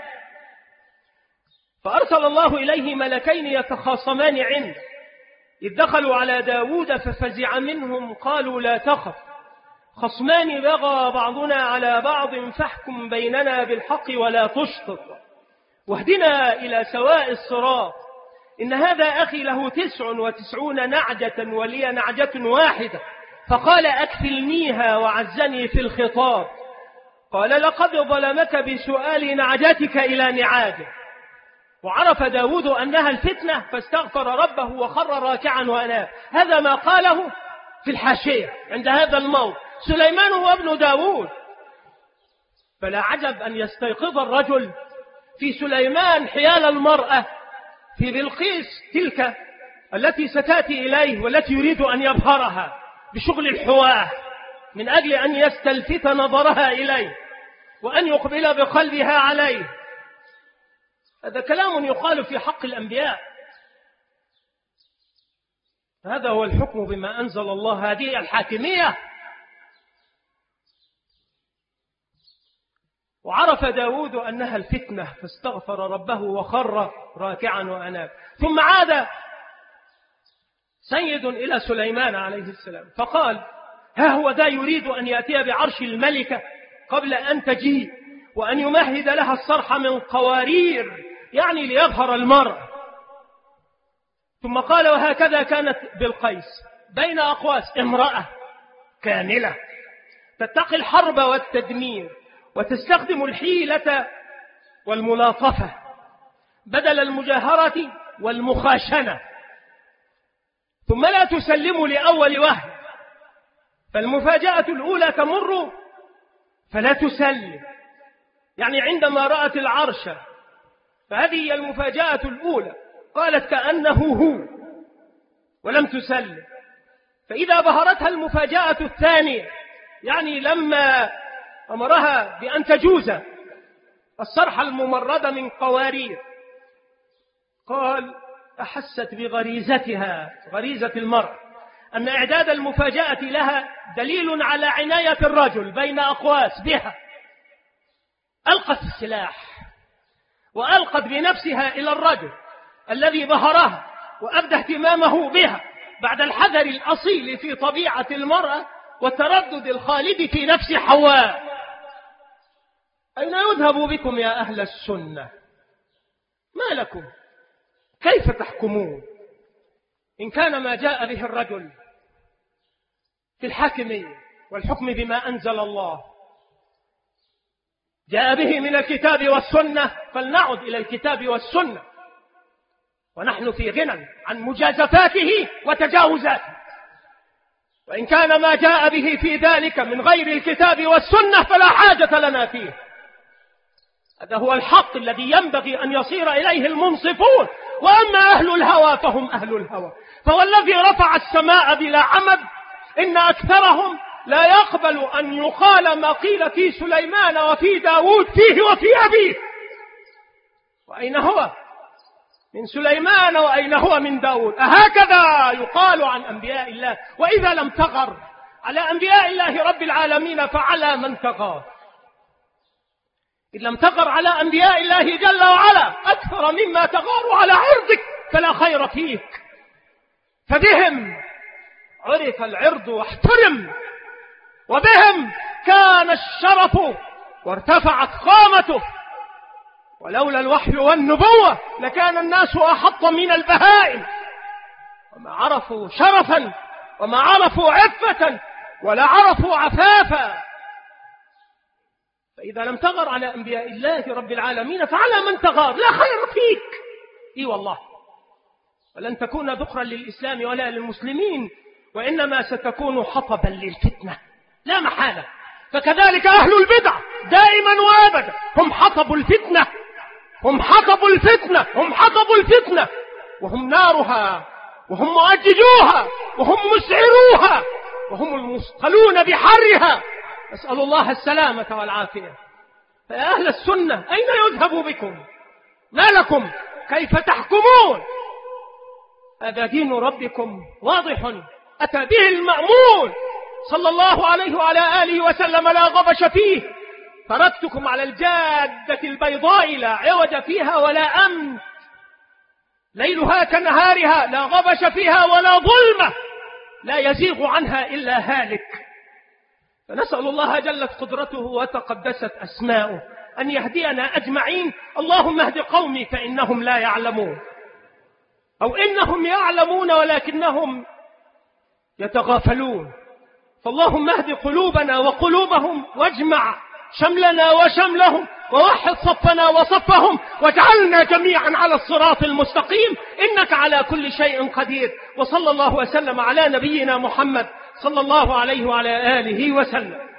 فأرسل الله إليه ملكين يتخاصمان عنده، إذ دخلوا على داود ففزع منهم قالوا: لا تخف، خصمان بغى بعضنا على بعض فاحكم بيننا بالحق ولا تشطط واهدنا إلى سواء الصراط، إن هذا أخي له تسع وتسعون نعجة ولي نعجة واحدة، فقال: أكفلنيها وعزني في الخطاب. قال: لقد ظلمك بسؤال نعجتك إلى نعاجه. وعرف داود أنها الفتنة فاستغفر ربه وخر راكعا وأناب. هذا ما قاله في الحاشية عند هذا الموت. سليمان هو ابن داود، فلا عجب أن يستيقظ الرجل في سليمان حيال المرأة في بلقيس تلك التي ستأتي إليه والتي يريد أن يبهرها بشغل الحواه من أجل أن يستلفت نظرها إليه وأن يقبل بقلبها عليه. هذا كلام يقال في حق الأنبياء. هذا هو الحكم بما أنزل الله، هذه الحاكمية. وعرف داود أنها الفتنة فاستغفر ربه وخر راكعا وأناب. ثم عاد سيد إلى سليمان عليه السلام فقال: ها هو ذا يريد أن يأتي بعرش الملكة قبل أن تجيء، وأن يمهد لها الصرح من قوارير، يعني ليظهر المرء. ثم قال: وهكذا كانت بلقيس بين أقواس، امرأة كاملة تتقي الحرب والتدمير وتستخدم الحيلة والملاطفة بدل المجاهرة والمخاشنة، ثم لا تسلم لأول وهن، فالمفاجأة الأولى تمر فلا تسلم، يعني عندما رأت العرش فهذه هي المفاجأة الأولى، قالت كأنه هو ولم تسلم. فإذا بهرتها المفاجأة الثانية، يعني لما أمرها بأن تجوز الصرح الممرد من قوارير، قال: أحست بغريزتها، غريزة المرء، أن إعداد المفاجأة لها دليل على عناية الرجل بين أقواس بها. ألقت السلاح وألقت بنفسها إلى الرجل الذي بهرها وأبدى اهتمامه بها بعد الحذر الأصيل في طبيعة المرأة والتردد الخالد في نفس حواء. أين يذهب بكم يا أهل السنة؟ ما لكم؟ كيف تحكمون؟ إن كان ما جاء به الرجل في الحاكمية والحكم بما أنزل الله جاء به من الكتاب والسنة، فلنعد إلى الكتاب والسنة، ونحن في غنى عن مجازفاته وتجاوزاته. وإن كان ما جاء به في ذلك من غير الكتاب والسنة فلا حاجة لنا فيه. هذا هو الحق الذي ينبغي أن يصير إليه المنصفون وأما أهل الهوى فهم أهل الهوى. فوالذي رفع السماء بلا عمد إن أكثرهم لا يقبل أن يقال ما قيل في سليمان وفي داود فيه وفي أبيه. وأين هو من سليمان وأين هو من داود؟ أهكذا يقال عن أنبياء الله؟ وإذا لم تغر على أنبياء الله رب العالمين فعلى من تغار؟ إن لم تغر على أنبياء الله جل وعلا أكثر مما تغار على عرضك فلا خير فيك. فبهم عرف العرض واحترم، وبهم كان الشرف وارتفعت قامته، ولولا الوحي والنبوة لكان الناس أحط من البهائم، وما عرفوا شرفا وما عرفوا عفة ولا عرفوا عفافا. فإذا لم تغر على أنبياء الله رب العالمين فعلى من تغار؟ لا خير فيك. إي والله، ولن تكون ذخرا للإسلام ولا للمسلمين، وإنما ستكون حطبا للفتنة لا محالة. فكذلك أهل البدع دائما وابدا هم حطب الفتنة، هم حطب الفتنة، هم حطب الفتنة، وهم نارها، وهم مؤججوها، وهم مسعروها، وهم المثقلون بحرها. أسأل الله السلامة والعافية. فيا أهل السنة أين يذهب بكم؟ ما لكم؟ كيف تحكمون؟ هذا دين ربكم واضح أتى به المأمون صلى الله عليه وعلى آله وسلم لا غبش فيه. تركتكم على الجادة البيضاء لا عوج فيها ولا أمت، ليلها كنهارها لا غبش فيها ولا ظلمة، لا يزيغ عنها إلا هالك. فنسأل الله جلت قدرته وتقدست أسماؤه أن يهدينا أجمعين. اللهم اهد قومي فإنهم لا يعلمون، أو إنهم يعلمون ولكنهم يتغافلون. فاللهم اهد قلوبنا وقلوبهم، واجمع شملنا وشملهم، ووحد صفنا وصفهم، واجعلنا جميعا على الصراط المستقيم، إنك على كل شيء قدير. وصلى الله وسلم على نبينا محمد صلى الله عليه وعلى آله وسلم.